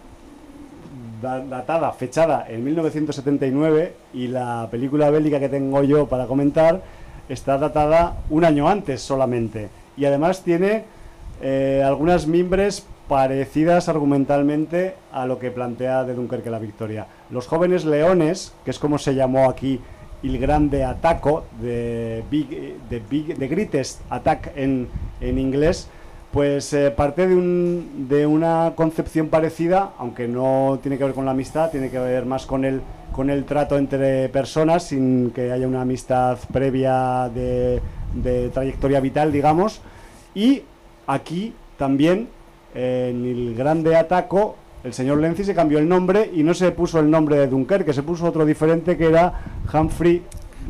datada, fechada en mil novecientos setenta y nueve, y la película bélica que tengo yo para comentar está datada un año antes solamente, y además tiene eh, algunas mimbres parecidas argumentalmente a lo que plantea de Dunkerque la Victoria. Los jóvenes leones, que es como se llamó aquí el grande ataco, de Big, de Big, The Greatest Attack en, en inglés, pues eh, parte de, un, de una concepción parecida, aunque no tiene que ver con la amistad, tiene que ver más con el, con el trato entre personas, sin que haya una amistad previa de, de trayectoria vital, digamos. Y aquí también, eh, en el grande ataco, el señor Lenzi se cambió el nombre y no se puso el nombre de Dunkerque, se puso otro diferente que era Humphrey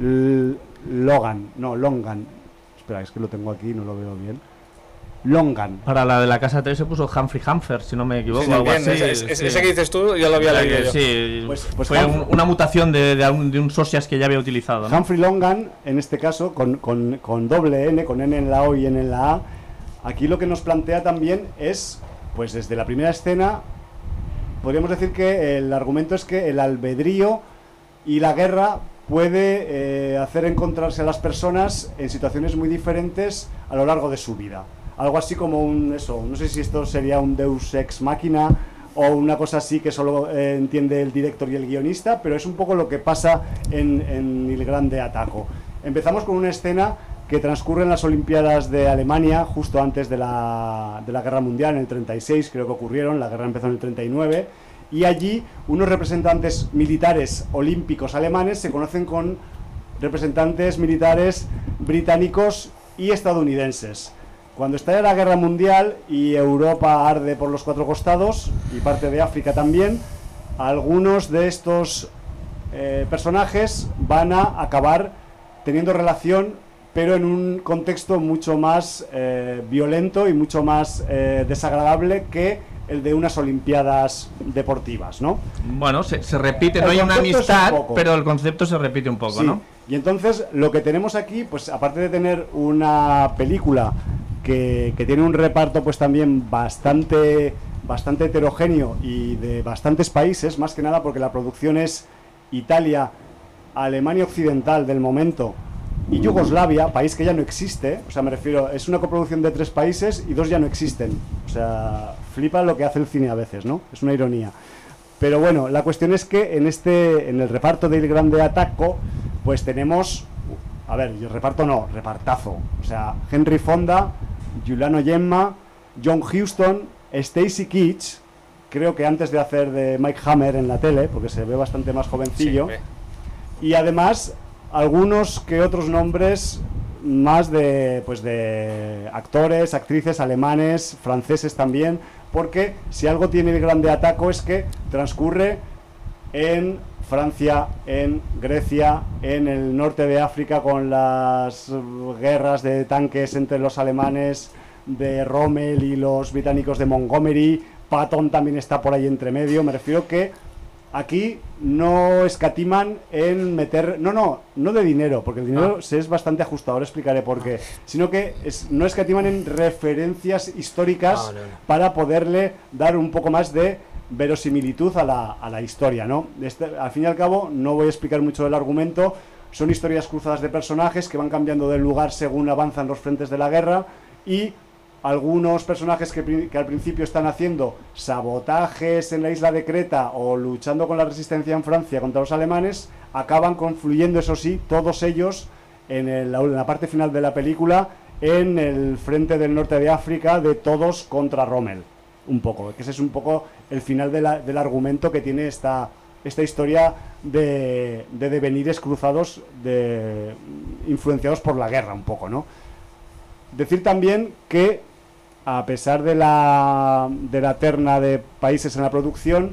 L- Logan, no, Longan. Espera, es que lo tengo aquí, no lo veo bien. Longan. Para la de la casa tres se puso Humphrey Humfer, si no me equivoco. Sí, algo bien, así, ese, ese, sí. ese que dices tú ya lo había leído yo. Sí, pues, pues fue Humphrey, un, una mutación de, de, un, de un socias que ya había utilizado, ¿no? Humphrey Longan, en este caso, con, con, con doble N, con N en la O y N en la A. Aquí lo que nos plantea también es, pues desde la primera escena, podríamos decir que el argumento es que el albedrío y la guerra puede eh, hacer encontrarse a las personas en situaciones muy diferentes a lo largo de su vida. Algo así como un, eso, no sé si esto sería un Deus Ex Machina o una cosa así que solo eh, entiende el director y el guionista, pero es un poco lo que pasa en, en El Grande Ataco. Empezamos con una escena que transcurre en las Olimpiadas de Alemania, justo antes de la, de la Guerra Mundial, en el treinta y seis creo que ocurrieron, la guerra empezó en el treinta y nueve, y allí unos representantes militares olímpicos alemanes se conocen con representantes militares británicos y estadounidenses. Cuando estalla la Guerra Mundial y Europa arde por los cuatro costados, y parte de África también, algunos de estos eh, personajes van a acabar teniendo relación, pero en un contexto mucho más eh, violento y mucho más eh, desagradable que el de unas Olimpiadas deportivas, ¿no? Bueno, se, se repite, no El hay una concepto es un amistad, poco. pero el concepto se repite un poco, Sí. ¿no? Y entonces lo que tenemos aquí, pues aparte de tener una película que, que tiene un reparto pues también bastante, bastante heterogéneo y de bastantes países, más que nada porque la producción es Italia, Alemania Occidental del momento y Yugoslavia, país que ya no existe, o sea, me refiero, es una coproducción de tres países y dos ya no existen, o sea, flipa lo que hace el cine a veces, ¿no? Es una ironía. Pero bueno, la cuestión es que en este, en el reparto del Grande Ataco, pues tenemos, a ver, el reparto no, repartazo, o sea, Henry Fonda, Giuliano Gemma, John Huston, Stacy Keach, creo que antes de hacer de Mike Hammer en la tele, porque se ve bastante más jovencillo, sí, y además algunos que otros nombres más de, pues de actores, actrices alemanes, franceses también, porque si algo tiene el Grande Ataco es que transcurre en Francia, en Grecia, en el norte de África con las guerras de tanques entre los alemanes de Rommel y los británicos de Montgomery. Patton también está por ahí entre medio. Me refiero que aquí no escatiman en meter, no, no, no de dinero, porque el dinero ah. se es bastante ajustado, ahora explicaré por qué, sino que es, no escatiman en referencias históricas ah, no, no. para poderle dar un poco más de verosimilitud a la, a la historia, ¿no? Este, al fin y al cabo, no voy a explicar mucho del argumento, son historias cruzadas de personajes que van cambiando de lugar según avanzan los frentes de la guerra, y algunos personajes que, que al principio están haciendo sabotajes en la isla de Creta o luchando con la resistencia en Francia contra los alemanes, acaban confluyendo, eso sí, todos ellos en, el, en la parte final de la película en el frente del norte de África de todos contra Rommel, un poco, que ese es un poco el final de la, del argumento que tiene esta, esta historia de, de devenires cruzados de, influenciados por la guerra un poco, ¿no? Decir también que a pesar de la, de la terna de países en la producción,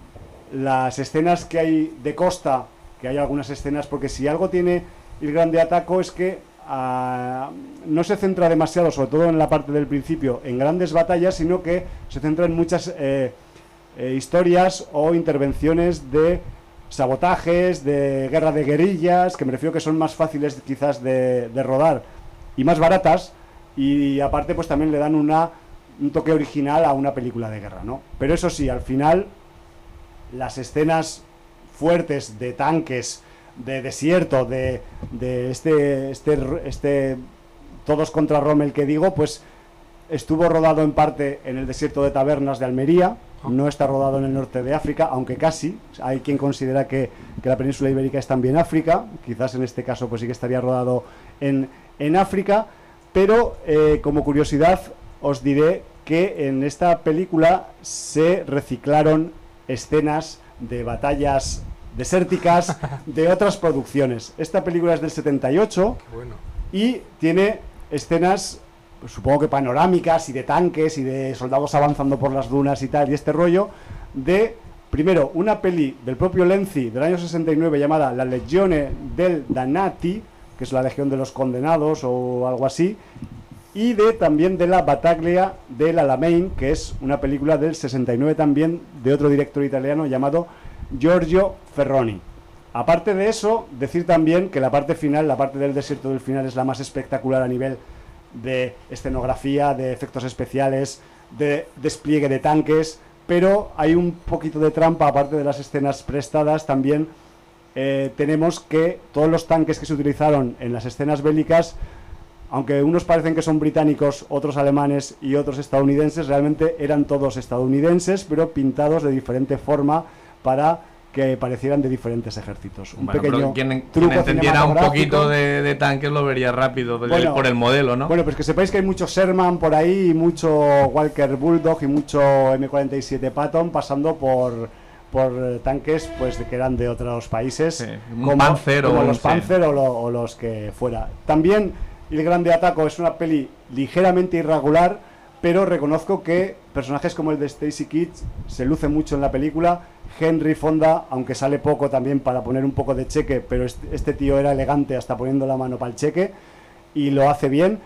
las escenas que hay de costa, que hay algunas escenas, porque si algo tiene El Grande Ataco es que Uh, no se centra demasiado, sobre todo en la parte del principio, en grandes batallas, sino que se centra en muchas eh, eh, historias o intervenciones de sabotajes, de guerra de guerrillas, que me refiero que son más fáciles quizás de, de rodar y más baratas, y aparte pues también le dan una, un toque original a una película de guerra, ¿no? Pero eso sí, al final las escenas fuertes de tanques, de desierto, de, de este, este, este todos contra Rommel que digo, pues estuvo rodado en parte en el desierto de Tabernas de Almería, no está rodado en el norte de África, aunque casi, hay quien considera que, que la península ibérica es también África, quizás en este caso pues sí que estaría rodado en, en África, pero eh, como curiosidad os diré que en esta película se reciclaron escenas de batallas desérticas de otras producciones. Esta película es del setenta y ocho. Qué bueno. Y tiene escenas, pues, supongo que panorámicas y de tanques y de soldados avanzando por las dunas y tal, y este rollo de, primero, una peli del propio Lenzi del año sesenta y nueve llamada La Legione del Dannati, que es la Legión de los Condenados o algo así, y de también de la Battaglia del Alamein, que es una película del sesenta y nueve también de otro director italiano llamado Giorgio Ferroni. Aparte de eso, decir también que la parte final, la parte del desierto del final, es la más espectacular a nivel de escenografía, de efectos especiales, de despliegue de tanques, pero hay un poquito de trampa, aparte de las escenas prestadas, también eh, tenemos que todos los tanques que se utilizaron en las escenas bélicas, aunque unos parecen que son británicos, otros alemanes y otros estadounidenses, realmente eran todos estadounidenses, pero pintados de diferente forma para que parecieran de diferentes ejércitos. Un bueno, pequeño quien, truco quien entendiera un poquito de, de tanques lo vería rápido bueno, por el modelo, ¿no? Bueno, pues que sepáis que hay mucho Sherman por ahí, y mucho Walker Bulldog y mucho eme cuarenta y siete Patton pasando por, por tanques pues que eran de otros países, sí, como, Panzer como o los sí. Panzer o, lo, o los que fuera. También El Grande Ataco es una peli ligeramente irregular, pero reconozco que personajes como el de Stacy Kidd se lucen mucho en la película. Henry Fonda, aunque sale poco también para poner un poco de cheque, pero este, este tío era elegante hasta poniendo la mano para el cheque y lo hace bien.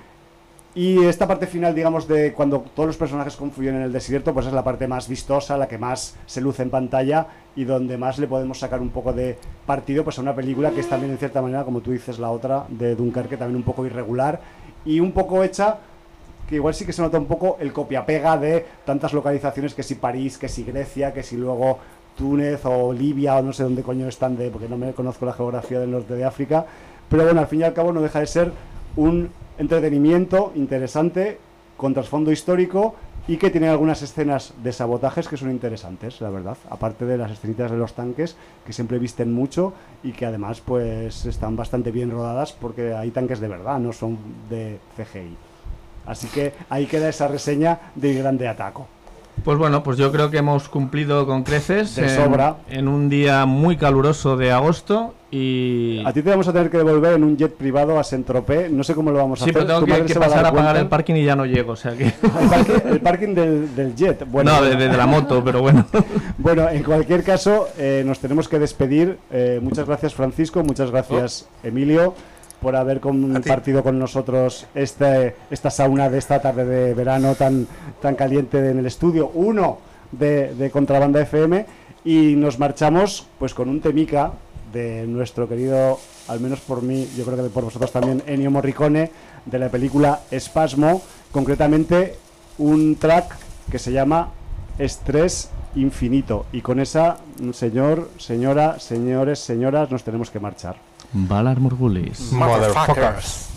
Y esta parte final, digamos, de cuando todos los personajes confluyen en el desierto, pues es la parte más vistosa, la que más se luce en pantalla y donde más le podemos sacar un poco de partido pues a una película que es también en cierta manera, como tú dices, la otra de Dunkerque, también un poco irregular y un poco hecha, que igual sí que se nota un poco el copia-pega de tantas localizaciones, que si París, que si Grecia, que si luego Túnez o Libia o no sé dónde coño están, de porque no me conozco la geografía del norte de África, pero bueno, al fin y al cabo no deja de ser un entretenimiento interesante con trasfondo histórico y que tiene algunas escenas de sabotajes que son interesantes, la verdad, aparte de las escenitas de los tanques que siempre visten mucho y que además pues están bastante bien rodadas porque hay tanques de verdad, no son de ce ge i. Así que ahí queda esa reseña de El Grande Ataco. Pues bueno, pues yo creo que hemos cumplido con creces de en, sobra en un día muy caluroso de agosto y... A ti te vamos a tener que devolver en un jet privado a Saint-Tropez, no sé cómo lo vamos a sí, hacer. Sí, pero tengo que, que pasar a pagar el parking y ya no llego, o sea que... El parking, el parking del, del jet. Bueno, no, de, de la moto, pero bueno. Bueno, en cualquier caso, eh, nos tenemos que despedir. Eh, muchas gracias, Francisco, muchas gracias, oh. Emilio, por haber compartido con nosotros este, esta sauna de esta tarde de verano tan, tan caliente en el estudio uno de, de Contrabanda efe eme, y nos marchamos pues con un temica de nuestro querido, al menos por mí, yo creo que por vosotros también, Ennio Morricone, de la película Espasmo, concretamente un track que se llama Estrés Infinito, y con esa, señor, señora, señores, señoras, nos tenemos que marchar. Valar Morgulis. Motherfuckers.